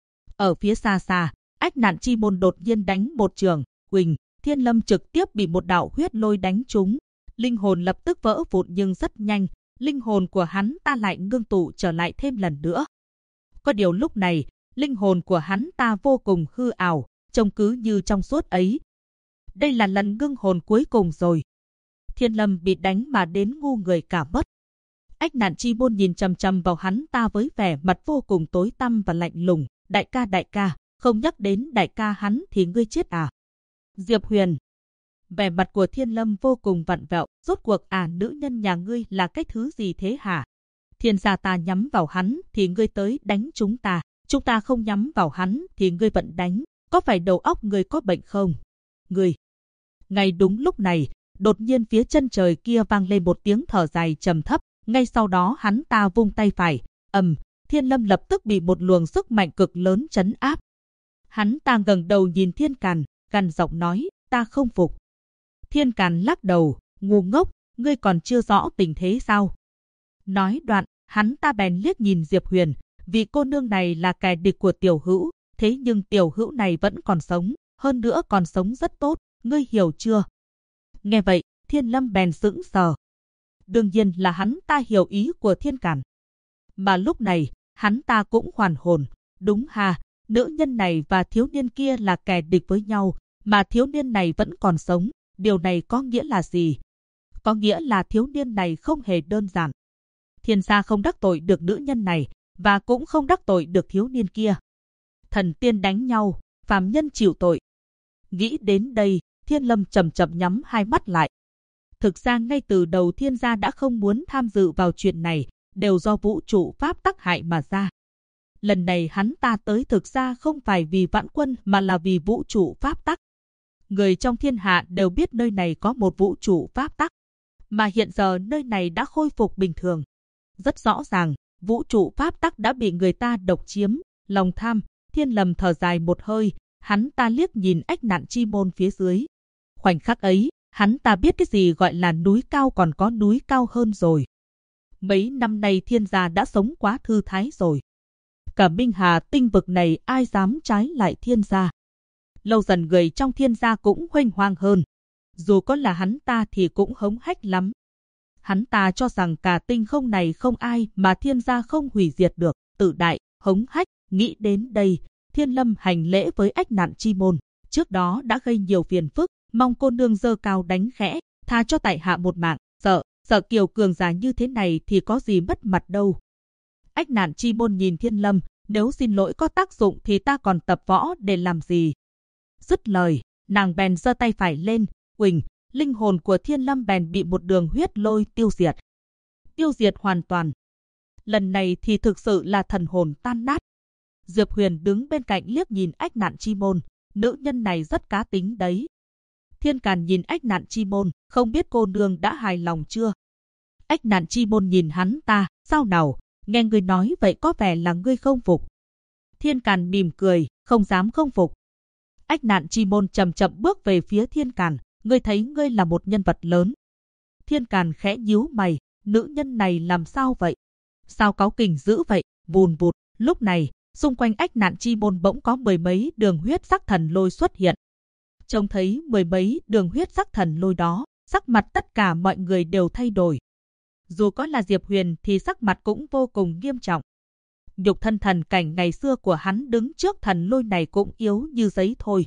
Ở phía xa xa, Ách Nạn Chi Môn đột nhiên đánh một trường, huỳnh, Thiên Lâm trực tiếp bị một đạo huyết lôi đánh trúng. Linh hồn lập tức vỡ vụn nhưng rất nhanh, linh hồn của hắn ta lại ngưng tụ trở lại thêm lần nữa. Có điều lúc này, linh hồn của hắn ta vô cùng hư ảo, trông cứ như trong suốt ấy. Đây là lần ngưng hồn cuối cùng rồi. Thiên Lâm bị đánh mà đến ngu người cả mất. Ách Nạn Chi Môn nhìn chằm chằm vào hắn ta với vẻ mặt vô cùng tối tăm và lạnh lùng. Đại ca, không nhắc đến đại ca hắn thì ngươi chết à? Diệp Huyền. Vẻ mặt của Thiên Lâm vô cùng vặn vẹo, rốt cuộc nữ nhân nhà ngươi là cái thứ gì thế hả? Thiên gia ta nhắm vào hắn thì ngươi tới đánh chúng ta không nhắm vào hắn thì ngươi vẫn đánh, có phải đầu óc ngươi có bệnh không? Ngươi. Ngay đúng lúc này, đột nhiên phía chân trời kia vang lên một tiếng thở dài trầm thấp, ngay sau đó hắn ta vung tay phải, Thiên Lâm lập tức bị một luồng sức mạnh cực lớn trấn áp. Hắn ta ngẩng đầu nhìn Thiên Càn, gằn giọng nói, ta không phục. Thiên Càn lắc đầu, ngu ngốc, ngươi còn chưa rõ tình thế sao? Nói đoạn, hắn ta bèn liếc nhìn Diệp Huyền, vì cô nương này là kẻ địch của Tiểu Hữu, thế nhưng Tiểu Hữu này vẫn còn sống, hơn nữa còn sống rất tốt, ngươi hiểu chưa? Nghe vậy, Thiên Lâm bèn sững sờ. Đương nhiên là hắn ta hiểu ý của Thiên Càn. Mà lúc này, hắn ta cũng hoàn hồn, đúng ha, nữ nhân này và thiếu niên kia là kẻ địch với nhau, mà thiếu niên này vẫn còn sống, điều này có nghĩa là gì? Có nghĩa là thiếu niên này không hề đơn giản. Thiên gia không đắc tội được nữ nhân này, và cũng không đắc tội được thiếu niên kia. Thần tiên đánh nhau, phàm nhân chịu tội. Nghĩ đến đây, Thiên Lâm chậm chậm nhắm hai mắt lại. Thực ra ngay từ đầu Thiên gia đã không muốn tham dự vào chuyện này, đều do vũ trụ pháp tắc hại mà ra. Lần này hắn ta tới thực ra không phải vì Vãn Quân mà là vì vũ trụ pháp tắc. Người trong thiên hạ đều biết nơi này có một vũ trụ pháp tắc, mà hiện giờ nơi này đã khôi phục bình thường. Rất rõ ràng, vũ trụ pháp tắc đã bị người ta độc chiếm, lòng tham. Thiên Lâm thở dài một hơi, hắn ta liếc nhìn Ách Nạn Chi Môn phía dưới. Khoảnh khắc ấy, hắn ta biết cái gì gọi là núi cao còn có núi cao hơn rồi. Mấy năm nay Thiên gia đã sống quá thư thái rồi. Cả Minh Hà tinh vực này ai dám trái lại Thiên gia. Lâu dần người trong Thiên gia cũng huênh hoang hơn. Dù có là hắn ta thì cũng hống hách lắm. Hắn ta cho rằng cả tinh không này không ai mà Thiên gia không hủy diệt được, tự đại, hống hách. Nghĩ đến đây, Thiên Lâm hành lễ với Ách Nạn Chi Môn. Trước đó đã gây nhiều phiền phức, mong cô nương giơ cao đánh khẽ, tha cho tại hạ một mạng. Sợ kiều cường giả như thế này thì có gì mất mặt đâu. Ách Nạn Chi Môn nhìn Thiên Lâm, nếu xin lỗi có tác dụng thì ta còn tập võ để làm gì? Dứt lời, nàng bèn giơ tay phải lên, huỳnh, linh hồn của Thiên Lâm bèn bị một đường huyết lôi tiêu diệt. Tiêu diệt hoàn toàn. Lần này thì thực sự là thần hồn tan nát. Diệp Huyền đứng bên cạnh liếc nhìn Ách Nạn Chi Môn, nữ nhân này rất cá tính đấy. Thiên Càn nhìn Ách Nạn Chi Môn, không biết cô nương đã hài lòng chưa? Ách Nạn Chi Môn nhìn hắn ta, sao nào, nghe ngươi nói vậy có vẻ là ngươi không phục. Thiên Càn mỉm cười, không dám không phục. Ách Nạn Chi Môn chậm chậm bước về phía Thiên Càn, ngươi thấy ngươi là một nhân vật lớn. Thiên Càn khẽ nhíu mày, nữ nhân này làm sao vậy? Sao cáu kỉnh dữ vậy? Vùn vụt, lúc này, xung quanh Ách Nạn Chi Môn bỗng có mười mấy đường huyết sắc thần lôi xuất hiện. Trông thấy mười mấy đường huyết sắc thần lôi đó, sắc mặt tất cả mọi người đều thay đổi. Dù có là Diệp Huyền thì sắc mặt cũng vô cùng nghiêm trọng. Nhục thân thần cảnh ngày xưa của hắn đứng trước thần lôi này cũng yếu như giấy thôi.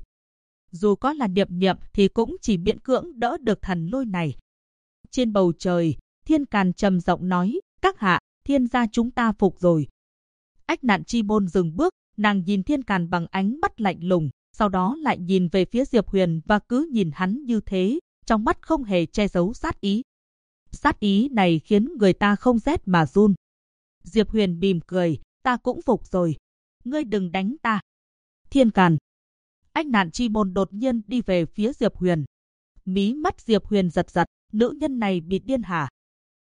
Dù có là Niệm Niệm thì cũng chỉ miễn cưỡng đỡ được thần lôi này. Trên bầu trời, Thiên Càn trầm giọng nói, các hạ, Thiên gia chúng ta phục rồi. Ách Nạn Chi Môn dừng bước, nàng nhìn Thiên Càn bằng ánh mắt lạnh lùng, sau đó lại nhìn về phía Diệp Huyền và cứ nhìn hắn như thế, trong mắt không hề che giấu sát ý. Sát ý này khiến người ta không rét mà run. Diệp Huyền mỉm cười, ta cũng phục rồi. Ngươi đừng đánh ta. Thiên Càn. Ách Nạn Chi Môn đột nhiên đi về phía Diệp Huyền. Mí mắt Diệp Huyền giật giật, nữ nhân này bị điên hả?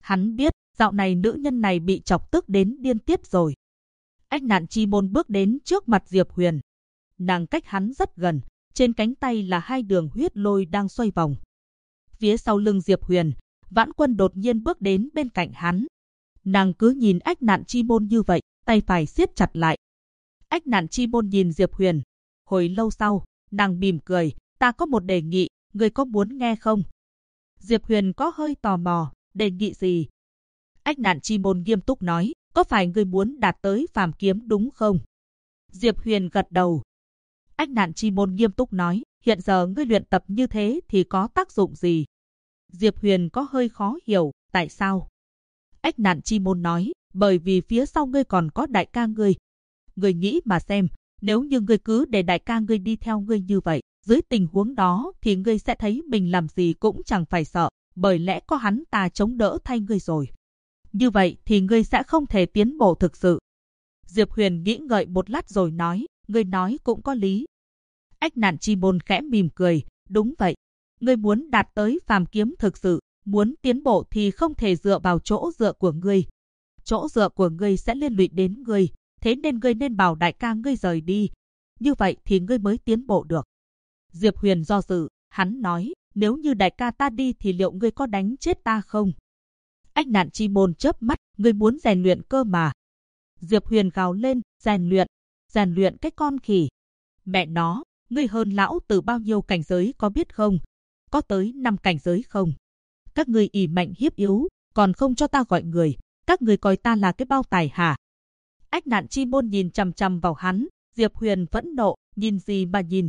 Hắn biết, dạo này nữ nhân này bị chọc tức đến điên tiết rồi. Ách Nạn Chi Môn bước đến trước mặt Diệp Huyền. Nàng cách hắn rất gần, trên cánh tay là 2 đường huyết lôi đang xoay vòng. Phía sau lưng Diệp Huyền, Vãn Quân đột nhiên bước đến bên cạnh hắn. Nàng cứ nhìn Ách Nạn Chi Môn như vậy, tay phải siết chặt lại. Ách Nạn Chi Môn nhìn Diệp Huyền. Hồi lâu sau, nàng mỉm cười, ta có một đề nghị, người có muốn nghe không? Diệp Huyền có hơi tò mò, đề nghị gì? Ách Nạn Chi Môn nghiêm túc nói, có phải ngươi muốn đạt tới phàm kiếm đúng không? Diệp Huyền gật đầu. Ách Nạn Chi Môn nghiêm túc nói, hiện giờ ngươi luyện tập như thế thì có tác dụng gì? Diệp Huyền có hơi khó hiểu, tại sao? Ách Nạn Chi Môn nói, bởi vì phía sau ngươi còn có đại ca ngươi. Ngươi nghĩ mà xem, nếu như ngươi cứ để đại ca ngươi đi theo ngươi như vậy, dưới tình huống đó thì ngươi sẽ thấy mình làm gì cũng chẳng phải sợ, bởi lẽ có hắn ta chống đỡ thay ngươi rồi. Như vậy thì ngươi sẽ không thể tiến bộ thực sự. Diệp Huyền nghĩ ngợi một lát rồi nói, ngươi nói cũng có lý. Ách Nạn Chi Môn khẽ mỉm cười, đúng vậy. Ngươi muốn đạt tới phàm kiếm thực sự, muốn tiến bộ thì không thể dựa vào chỗ dựa của ngươi. Chỗ dựa của ngươi sẽ liên lụy đến ngươi, thế nên ngươi nên bảo đại ca ngươi rời đi. Như vậy thì ngươi mới tiến bộ được. Diệp Huyền do dự, hắn nói, nếu như đại ca ta đi thì liệu ngươi có đánh chết ta không? Ách Nạn Chi Môn chớp mắt, ngươi muốn rèn luyện cơ mà. Diệp Huyền gào lên, rèn luyện cái con khỉ. Mẹ nó, ngươi hơn lão từ bao nhiêu cảnh giới có biết không? Có tới 5 cảnh giới không? Các ngươi ỷ mạnh hiếp yếu, còn không cho ta gọi người, các ngươi coi ta là cái bao tài hả? Ách Nạn Chi Môn nhìn chằm chằm vào hắn, Diệp Huyền phẫn nộ, nhìn gì mà nhìn.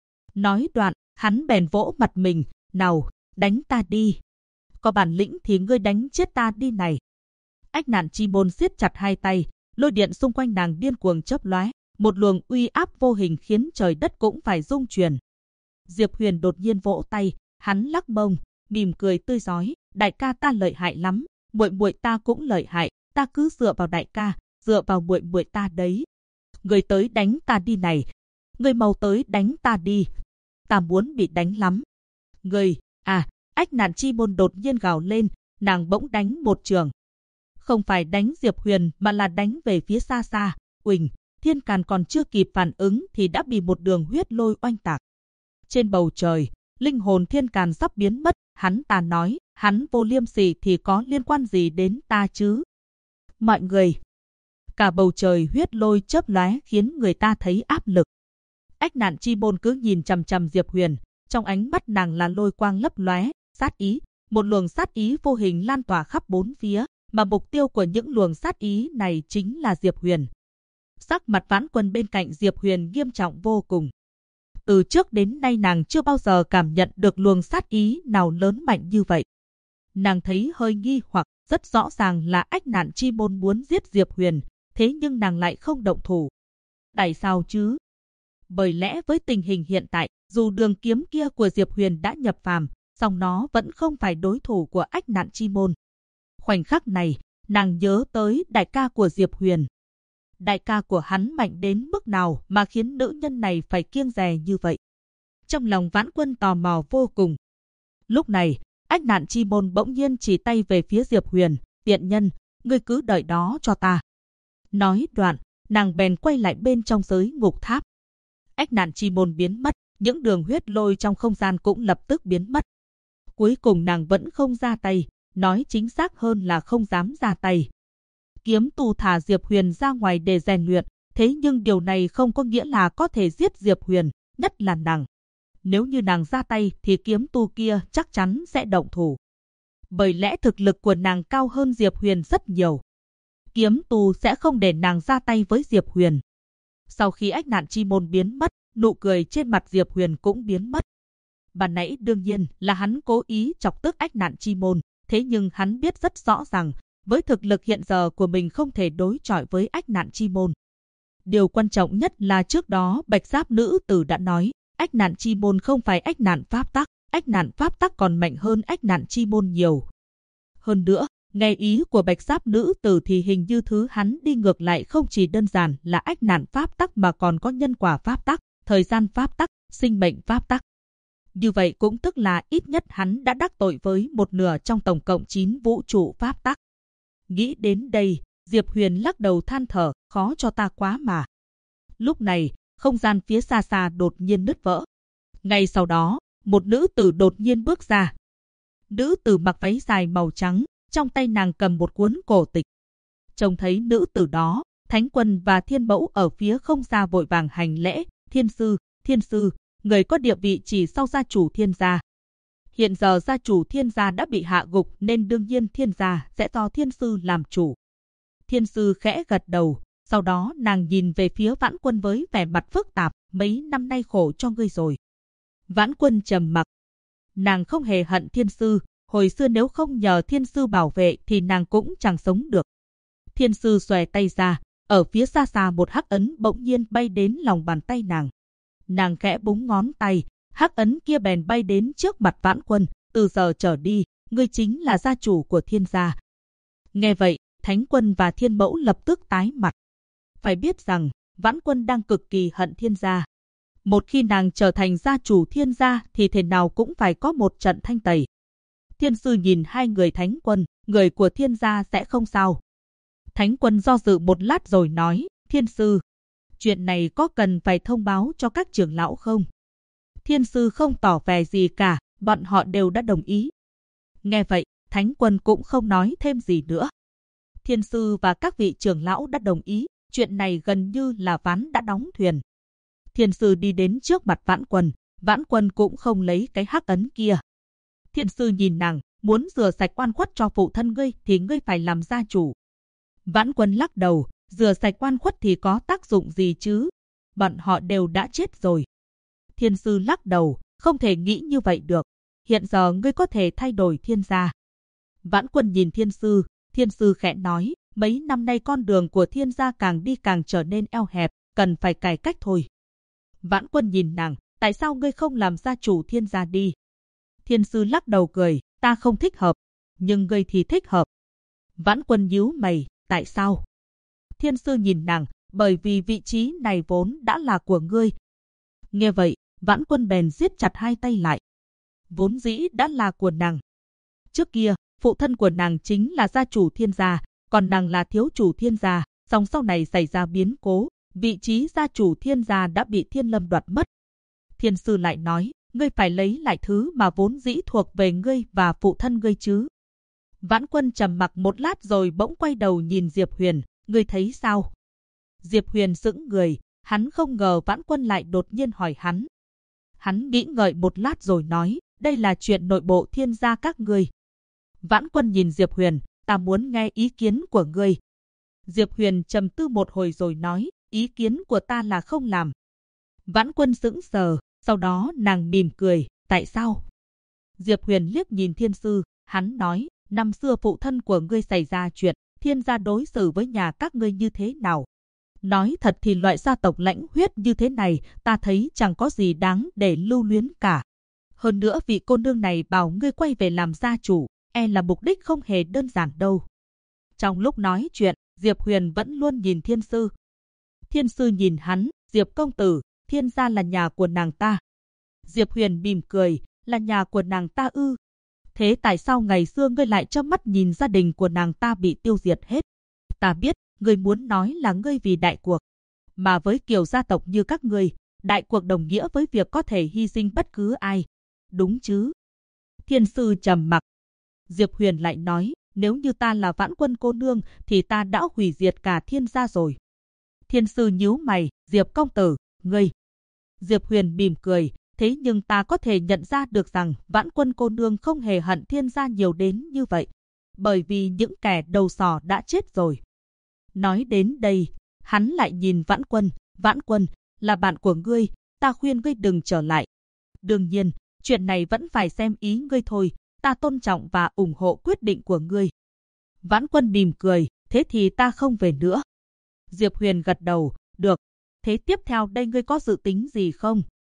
Nói đoạn, hắn bèn vỗ mặt mình, nào, đánh ta đi. Có bản lĩnh thì ngươi đánh chết ta đi này. Ách Nạn Chi Môn siết chặt 2 tay, lôi điện xung quanh nàng điên cuồng chớp lóe, một luồng uy áp vô hình khiến trời đất cũng phải rung chuyển. Diệp Huyền đột nhiên vỗ tay, hắn lắc mông, mỉm cười tươi rói, đại ca ta lợi hại lắm, muội muội ta cũng lợi hại, ta cứ dựa vào đại ca, dựa vào muội muội ta đấy. Ngươi tới đánh ta đi này, ngươi mau tới đánh ta đi, ta muốn bị đánh lắm. Ngươi, Ách Nạn Chi Môn đột nhiên gào lên, nàng bỗng đánh một trường. Không phải đánh Diệp Huyền mà là đánh về phía xa xa, uỳnh, Thiên Càn còn chưa kịp phản ứng thì đã bị một đường huyết lôi oanh tạc. Trên bầu trời, linh hồn Thiên Càn sắp biến mất, hắn ta nói, hắn vô liêm sỉ thì có liên quan gì đến ta chứ? Mọi người, cả bầu trời huyết lôi chớp lóe khiến người ta thấy áp lực. Ách Nạn Chi Môn cứ nhìn chằm chằm Diệp Huyền, trong ánh mắt nàng là lôi quang lấp lóe, sát ý, một luồng sát ý vô hình lan tỏa khắp bốn phía, mà mục tiêu của những luồng sát ý này chính là Diệp Huyền. Sắc mặt Vãn Quân bên cạnh Diệp Huyền nghiêm trọng vô cùng. Từ trước đến nay nàng chưa bao giờ cảm nhận được luồng sát ý nào lớn mạnh như vậy. Nàng thấy hơi nghi hoặc, rất rõ ràng là Ách Nạn Chi Môn muốn giết Diệp Huyền, thế nhưng nàng lại không động thủ. Tại sao chứ? Bởi lẽ với tình hình hiện tại, dù đường kiếm kia của Diệp Huyền đã nhập phàm, song nó vẫn không phải đối thủ của Ách Nạn Chi Môn. Khoảnh khắc này, nàng nhớ tới đại ca của Diệp Huyền. Đại ca của hắn mạnh đến mức nào mà khiến nữ nhân này phải kiêng dè như vậy? Trong lòng Vãn Quân tò mò vô cùng. Lúc này, Ách Nạn Chi Môn bỗng nhiên chỉ tay về phía Diệp Huyền, tiện nhân, ngươi cứ đợi đó cho ta. Nói đoạn, nàng bèn quay lại bên trong giới ngục tháp. Ách Nạn Chi Môn biến mất, những đường huyết lôi trong không gian cũng lập tức biến mất. Cuối cùng nàng vẫn không ra tay, nói chính xác hơn là không dám ra tay. Kiếm tu thả Diệp Huyền ra ngoài để rèn luyện, thế nhưng điều này không có nghĩa là có thể giết Diệp Huyền, nhất là nàng. Nếu như nàng ra tay thì kiếm tu kia chắc chắn sẽ động thủ. Bởi lẽ thực lực của nàng cao hơn Diệp Huyền rất nhiều. Kiếm tu sẽ không để nàng ra tay với Diệp Huyền. Sau khi Ách Nạn Chi Môn biến mất, nụ cười trên mặt Diệp Huyền cũng biến mất. Ban nãy đương nhiên là hắn cố ý chọc tức Ách Nạn Chi Môn, thế nhưng hắn biết rất rõ rằng với thực lực hiện giờ của mình không thể đối chọi với Ách Nạn Chi Môn. Điều quan trọng nhất là trước đó Bạch Giáp nữ tử đã nói, Ách Nạn Chi Môn không phải Ách Nạn Pháp Tắc, Ách Nạn Pháp Tắc còn mạnh hơn Ách Nạn Chi Môn nhiều. Hơn nữa, nghe ý của Bạch Giáp nữ tử thì hình như thứ hắn đi ngược lại không chỉ đơn giản là Ách Nạn Pháp Tắc mà còn có nhân quả Pháp Tắc, thời gian Pháp Tắc, sinh mệnh Pháp Tắc. Như vậy cũng tức là ít nhất hắn đã đắc tội với một nửa trong tổng cộng 9 vũ trụ pháp tắc. Nghĩ đến đây, Diệp Huyền lắc đầu than thở, khó cho ta quá mà. Lúc này, không gian phía xa xa đột nhiên nứt vỡ. Ngay sau đó, một nữ tử đột nhiên bước ra. Nữ tử mặc váy dài màu trắng, trong tay nàng cầm một cuốn cổ tịch. Trông thấy nữ tử đó, Thánh Quân và Thiên Mẫu ở phía không xa vội vàng hành lễ, thiên sư, người có địa vị chỉ sau gia chủ Thiên gia. Hiện giờ gia chủ Thiên gia đã bị hạ gục nên đương nhiên Thiên gia sẽ do thiên sư làm chủ. Thiên sư khẽ gật đầu, sau đó nàng nhìn về phía Vãn Quân với vẻ mặt phức tạp, mấy năm nay khổ cho ngươi rồi. Vãn Quân trầm mặc. Nàng không hề hận thiên sư, hồi xưa nếu không nhờ thiên sư bảo vệ thì nàng cũng chẳng sống được. Thiên sư xòe tay ra, ở phía xa xa một hắc ấn bỗng nhiên bay đến lòng bàn tay nàng. Nàng khẽ búng ngón tay, hắc ấn kia bèn bay đến trước mặt Vãn Quân, từ giờ trở đi, ngươi chính là gia chủ của Thiên gia. Nghe vậy, Thánh Quân và Thiên Mẫu lập tức tái mặt. Phải biết rằng, Vãn Quân đang cực kỳ hận Thiên gia. Một khi nàng trở thành gia chủ Thiên gia thì thế nào cũng phải có một trận thanh tẩy. Thiên sư nhìn hai người Thánh Quân, người của Thiên gia sẽ không sao. Thánh Quân do dự một lát rồi nói, thiên sư, chuyện này có cần phải thông báo cho các trưởng lão không? Thiên sư không tỏ vẻ gì cả, bọn họ đều đã đồng ý. Nghe vậy, Thánh Quân cũng không nói thêm gì nữa. Thiên sư và các vị trưởng lão đã đồng ý, chuyện này gần như là ván đã đóng thuyền. Thiên sư đi đến trước mặt Vãn Quân cũng không lấy cái hắc ấn kia. Thiên sư nhìn nàng, muốn rửa sạch oan khuất cho phụ thân ngươi thì ngươi phải làm gia chủ. Vãn Quân lắc đầu, rửa sạch oan khuất thì có tác dụng gì chứ? Bọn họ đều đã chết rồi. Thiên sư lắc đầu, không thể nghĩ như vậy được. Hiện giờ ngươi có thể thay đổi Thiên gia. Vãn Quân nhìn thiên sư khẽ nói, mấy năm nay con đường của Thiên gia càng đi càng trở nên eo hẹp, cần phải cải cách thôi. Vãn Quân nhìn nàng, tại sao ngươi không làm gia chủ Thiên gia đi? Thiên sư lắc đầu cười, ta không thích hợp, nhưng ngươi thì thích hợp. Vãn Quân nhíu mày, tại sao? Thiên sư nhìn nàng, bởi vì vị trí này vốn đã là của ngươi. Nghe vậy, Vãn Quân bèn siết chặt hai tay lại. Vốn dĩ đã là của nàng. Trước kia, phụ thân của nàng chính là gia chủ Thiên gia, còn nàng là thiếu chủ Thiên gia, song sau này xảy ra biến cố, vị trí gia chủ Thiên gia đã bị Thiên Lâm đoạt mất. Thiên sư lại nói, ngươi phải lấy lại thứ mà vốn dĩ thuộc về ngươi và phụ thân ngươi chứ. Vãn Quân trầm mặc một lát rồi bỗng quay đầu nhìn Diệp Huyền, ngươi thấy sao? Diệp Huyền sững người, hắn không ngờ Vãn Quân lại đột nhiên hỏi hắn. Hắn nghĩ ngợi một lát rồi nói, đây là chuyện nội bộ Thiên gia các ngươi. Vãn Quân nhìn Diệp Huyền, ta muốn nghe ý kiến của ngươi. Diệp Huyền trầm tư một hồi rồi nói, ý kiến của ta là không làm. Vãn Quân sững sờ, sau đó nàng mỉm cười, tại sao? Diệp Huyền liếc nhìn thiên sư, hắn nói, năm xưa phụ thân của ngươi xảy ra chuyện, Thiên gia đối xử với nhà các ngươi như thế nào? Nói thật thì loại gia tộc lãnh huyết như thế này, ta thấy chẳng có gì đáng để lưu luyến cả. Hơn nữa vị cô nương này bảo ngươi quay về làm gia chủ, e là mục đích không hề đơn giản đâu. Trong lúc nói chuyện, Diệp Huyền vẫn luôn nhìn thiên sư. Thiên sư nhìn hắn, Diệp công tử, Thiên gia là nhà của nàng ta. Diệp Huyền mỉm cười, là nhà của nàng ta ư? Thế tại sao ngày xưa ngươi lại trơ mắt nhìn gia đình của nàng ta bị tiêu diệt hết? Ta biết, ngươi muốn nói là ngươi vì đại cuộc. Mà với kiểu gia tộc như các ngươi, đại cuộc đồng nghĩa với việc có thể hy sinh bất cứ ai. Đúng chứ? Thiên sư trầm mặc. Diệp Huyền lại nói, nếu như ta là Vãn Quân cô nương thì ta đã hủy diệt cả Thiên gia rồi. Thiên sư nhíu mày, Diệp công tử, ngươi. Diệp Huyền mỉm cười, thế nhưng ta có thể nhận ra được rằng Vãn Quân cô nương không hề hận Thiên gia nhiều đến như vậy. Bởi vì những kẻ đầu sỏ đã chết rồi. Nói đến đây, hắn lại nhìn Vãn Quân, là bạn của ngươi, ta khuyên ngươi đừng trở lại. Đương nhiên, chuyện này vẫn phải xem ý ngươi thôi, ta tôn trọng và ủng hộ quyết định của ngươi. Vãn Quân mỉm cười, thế thì ta không về nữa. Diệp Huyền gật đầu, được. Thế tiếp theo đây ngươi có dự tính gì không?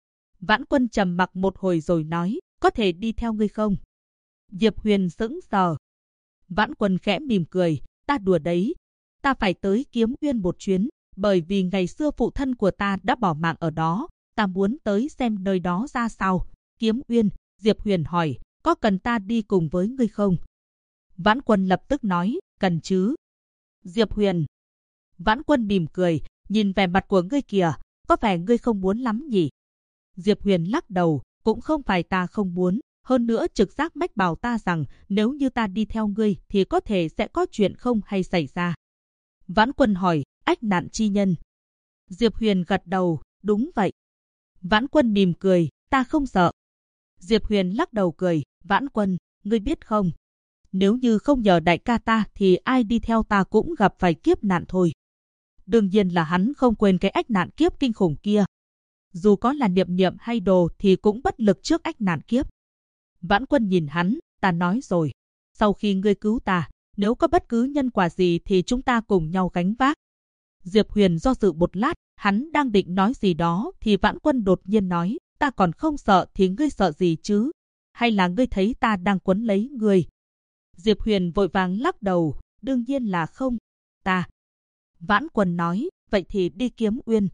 Vãn Quân trầm mặc một hồi rồi nói, có thể đi theo ngươi không? Diệp Huyền sững sờ. Vãn Quân khẽ mỉm cười, ta đùa đấy. Ta phải tới Kiếm Uyên một chuyến, bởi vì ngày xưa phụ thân của ta đã bỏ mạng ở đó, ta muốn tới xem nơi đó ra sao. Kiếm Uyên, Diệp Huyền hỏi, có cần ta đi cùng với ngươi không? Vãn Quân lập tức nói, cần chứ. Diệp Huyền. Vãn Quân mỉm cười, nhìn vẻ mặt của ngươi kìa, có vẻ ngươi không muốn lắm nhỉ? Diệp Huyền lắc đầu, cũng không phải ta không muốn, hơn nữa trực giác mách bảo ta rằng nếu như ta đi theo ngươi thì có thể sẽ có chuyện không hay xảy ra. Vãn Quân hỏi, ách nạn chi nhân. Diệp Huyền gật đầu, đúng vậy. Vãn Quân mỉm cười, ta không sợ. Diệp Huyền lắc đầu cười, Vãn Quân, ngươi biết không? Nếu như không nhờ đại ca ta thì ai đi theo ta cũng gặp phải kiếp nạn thôi. Đương nhiên là hắn không quên cái ách nạn kiếp kinh khủng kia. Dù có là niệm niệm hay đồ thì cũng bất lực trước ách nạn kiếp. Vãn Quân nhìn hắn, ta nói rồi. Sau khi ngươi cứu ta, nếu có bất cứ nhân quả gì thì chúng ta cùng nhau gánh vác. Diệp Huyền do dự một lát, hắn đang định nói gì đó thì Vãn Quân đột nhiên nói, ta còn không sợ thì ngươi sợ gì chứ? Hay là ngươi thấy ta đang quấn lấy ngươi? Diệp Huyền vội vàng lắc đầu, đương nhiên là không, ta. Vãn Quân nói, vậy thì đi Kiếm Uyên.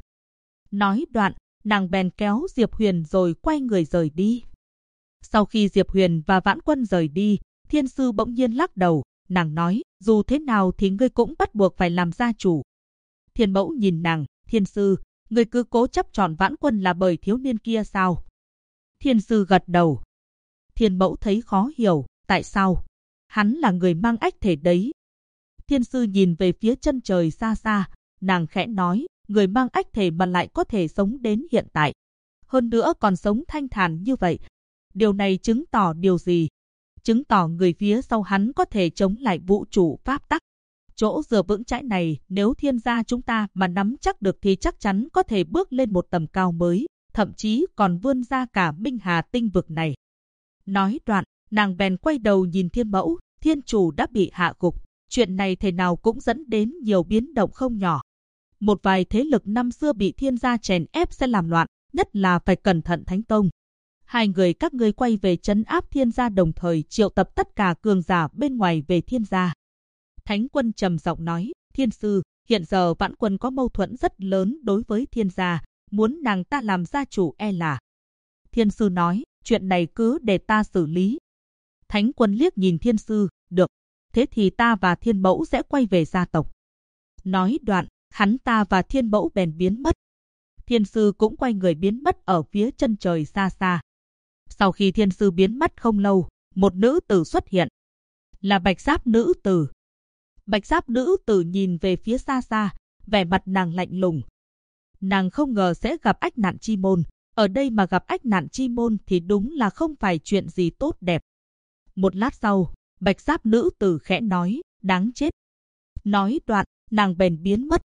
Nói đoạn, nàng bèn kéo Diệp Huyền rồi quay người rời đi. Sau khi Diệp Huyền và Vãn Quân rời đi, Thiên Sư bỗng nhiên lắc đầu, nàng nói, dù thế nào thì ngươi cũng bắt buộc phải làm gia chủ. Thiên Mẫu nhìn nàng, Thiên Sư, ngươi cứ cố chấp chọn Vãn Quân là bởi thiếu niên kia sao? Thiên Sư gật đầu. Thiên Mẫu thấy khó hiểu, tại sao? Hắn là người mang ách thể đấy. Thiên Sư nhìn về phía chân trời xa xa, nàng khẽ nói, người mang ách thể mà lại có thể sống đến hiện tại. Hơn nữa còn sống thanh thản như vậy. Điều này chứng tỏ điều gì? Chứng tỏ người phía sau hắn có thể chống lại vũ trụ pháp tắc. Chỗ dựa vững chãi này nếu thiên gia chúng ta mà nắm chắc được thì chắc chắn có thể bước lên một tầm cao mới, thậm chí còn vươn ra cả Minh Hà tinh vực này. Nói đoạn, nàng bèn quay đầu nhìn Thiên Mẫu, Thiên Chủ đã bị hạ gục. Chuyện này thế nào cũng dẫn đến nhiều biến động không nhỏ. Một vài thế lực năm xưa bị thiên gia chèn ép sẽ làm loạn, nhất là phải cẩn thận Thánh Tông. Hai người các ngươi quay về trấn áp thiên gia đồng thời triệu tập tất cả cường giả bên ngoài về thiên gia. Thánh Quân trầm giọng nói, Thiên Sư, hiện giờ Vãn Quân có mâu thuẫn rất lớn đối với thiên gia, muốn nàng ta làm gia chủ e là. Thiên Sư nói, chuyện này cứ để ta xử lý. Thánh Quân liếc nhìn Thiên Sư, được, thế thì ta và Thiên Mẫu sẽ quay về gia tộc. Nói đoạn, hắn ta và Thiên Mẫu bèn biến mất. Thiên Sư cũng quay người biến mất ở phía chân trời xa xa. Sau khi Thiên Sư biến mất không lâu, một nữ tử xuất hiện. Là Bạch Giáp nữ tử. Bạch Giáp nữ tử nhìn về phía xa xa, vẻ mặt nàng lạnh lùng. Nàng không ngờ sẽ gặp ách nạn chi môn. Ở đây mà gặp ách nạn chi môn thì đúng là không phải chuyện gì tốt đẹp. Một lát sau, Bạch Giáp nữ tử khẽ nói, đáng chết. Nói đoạn, nàng bèn biến mất.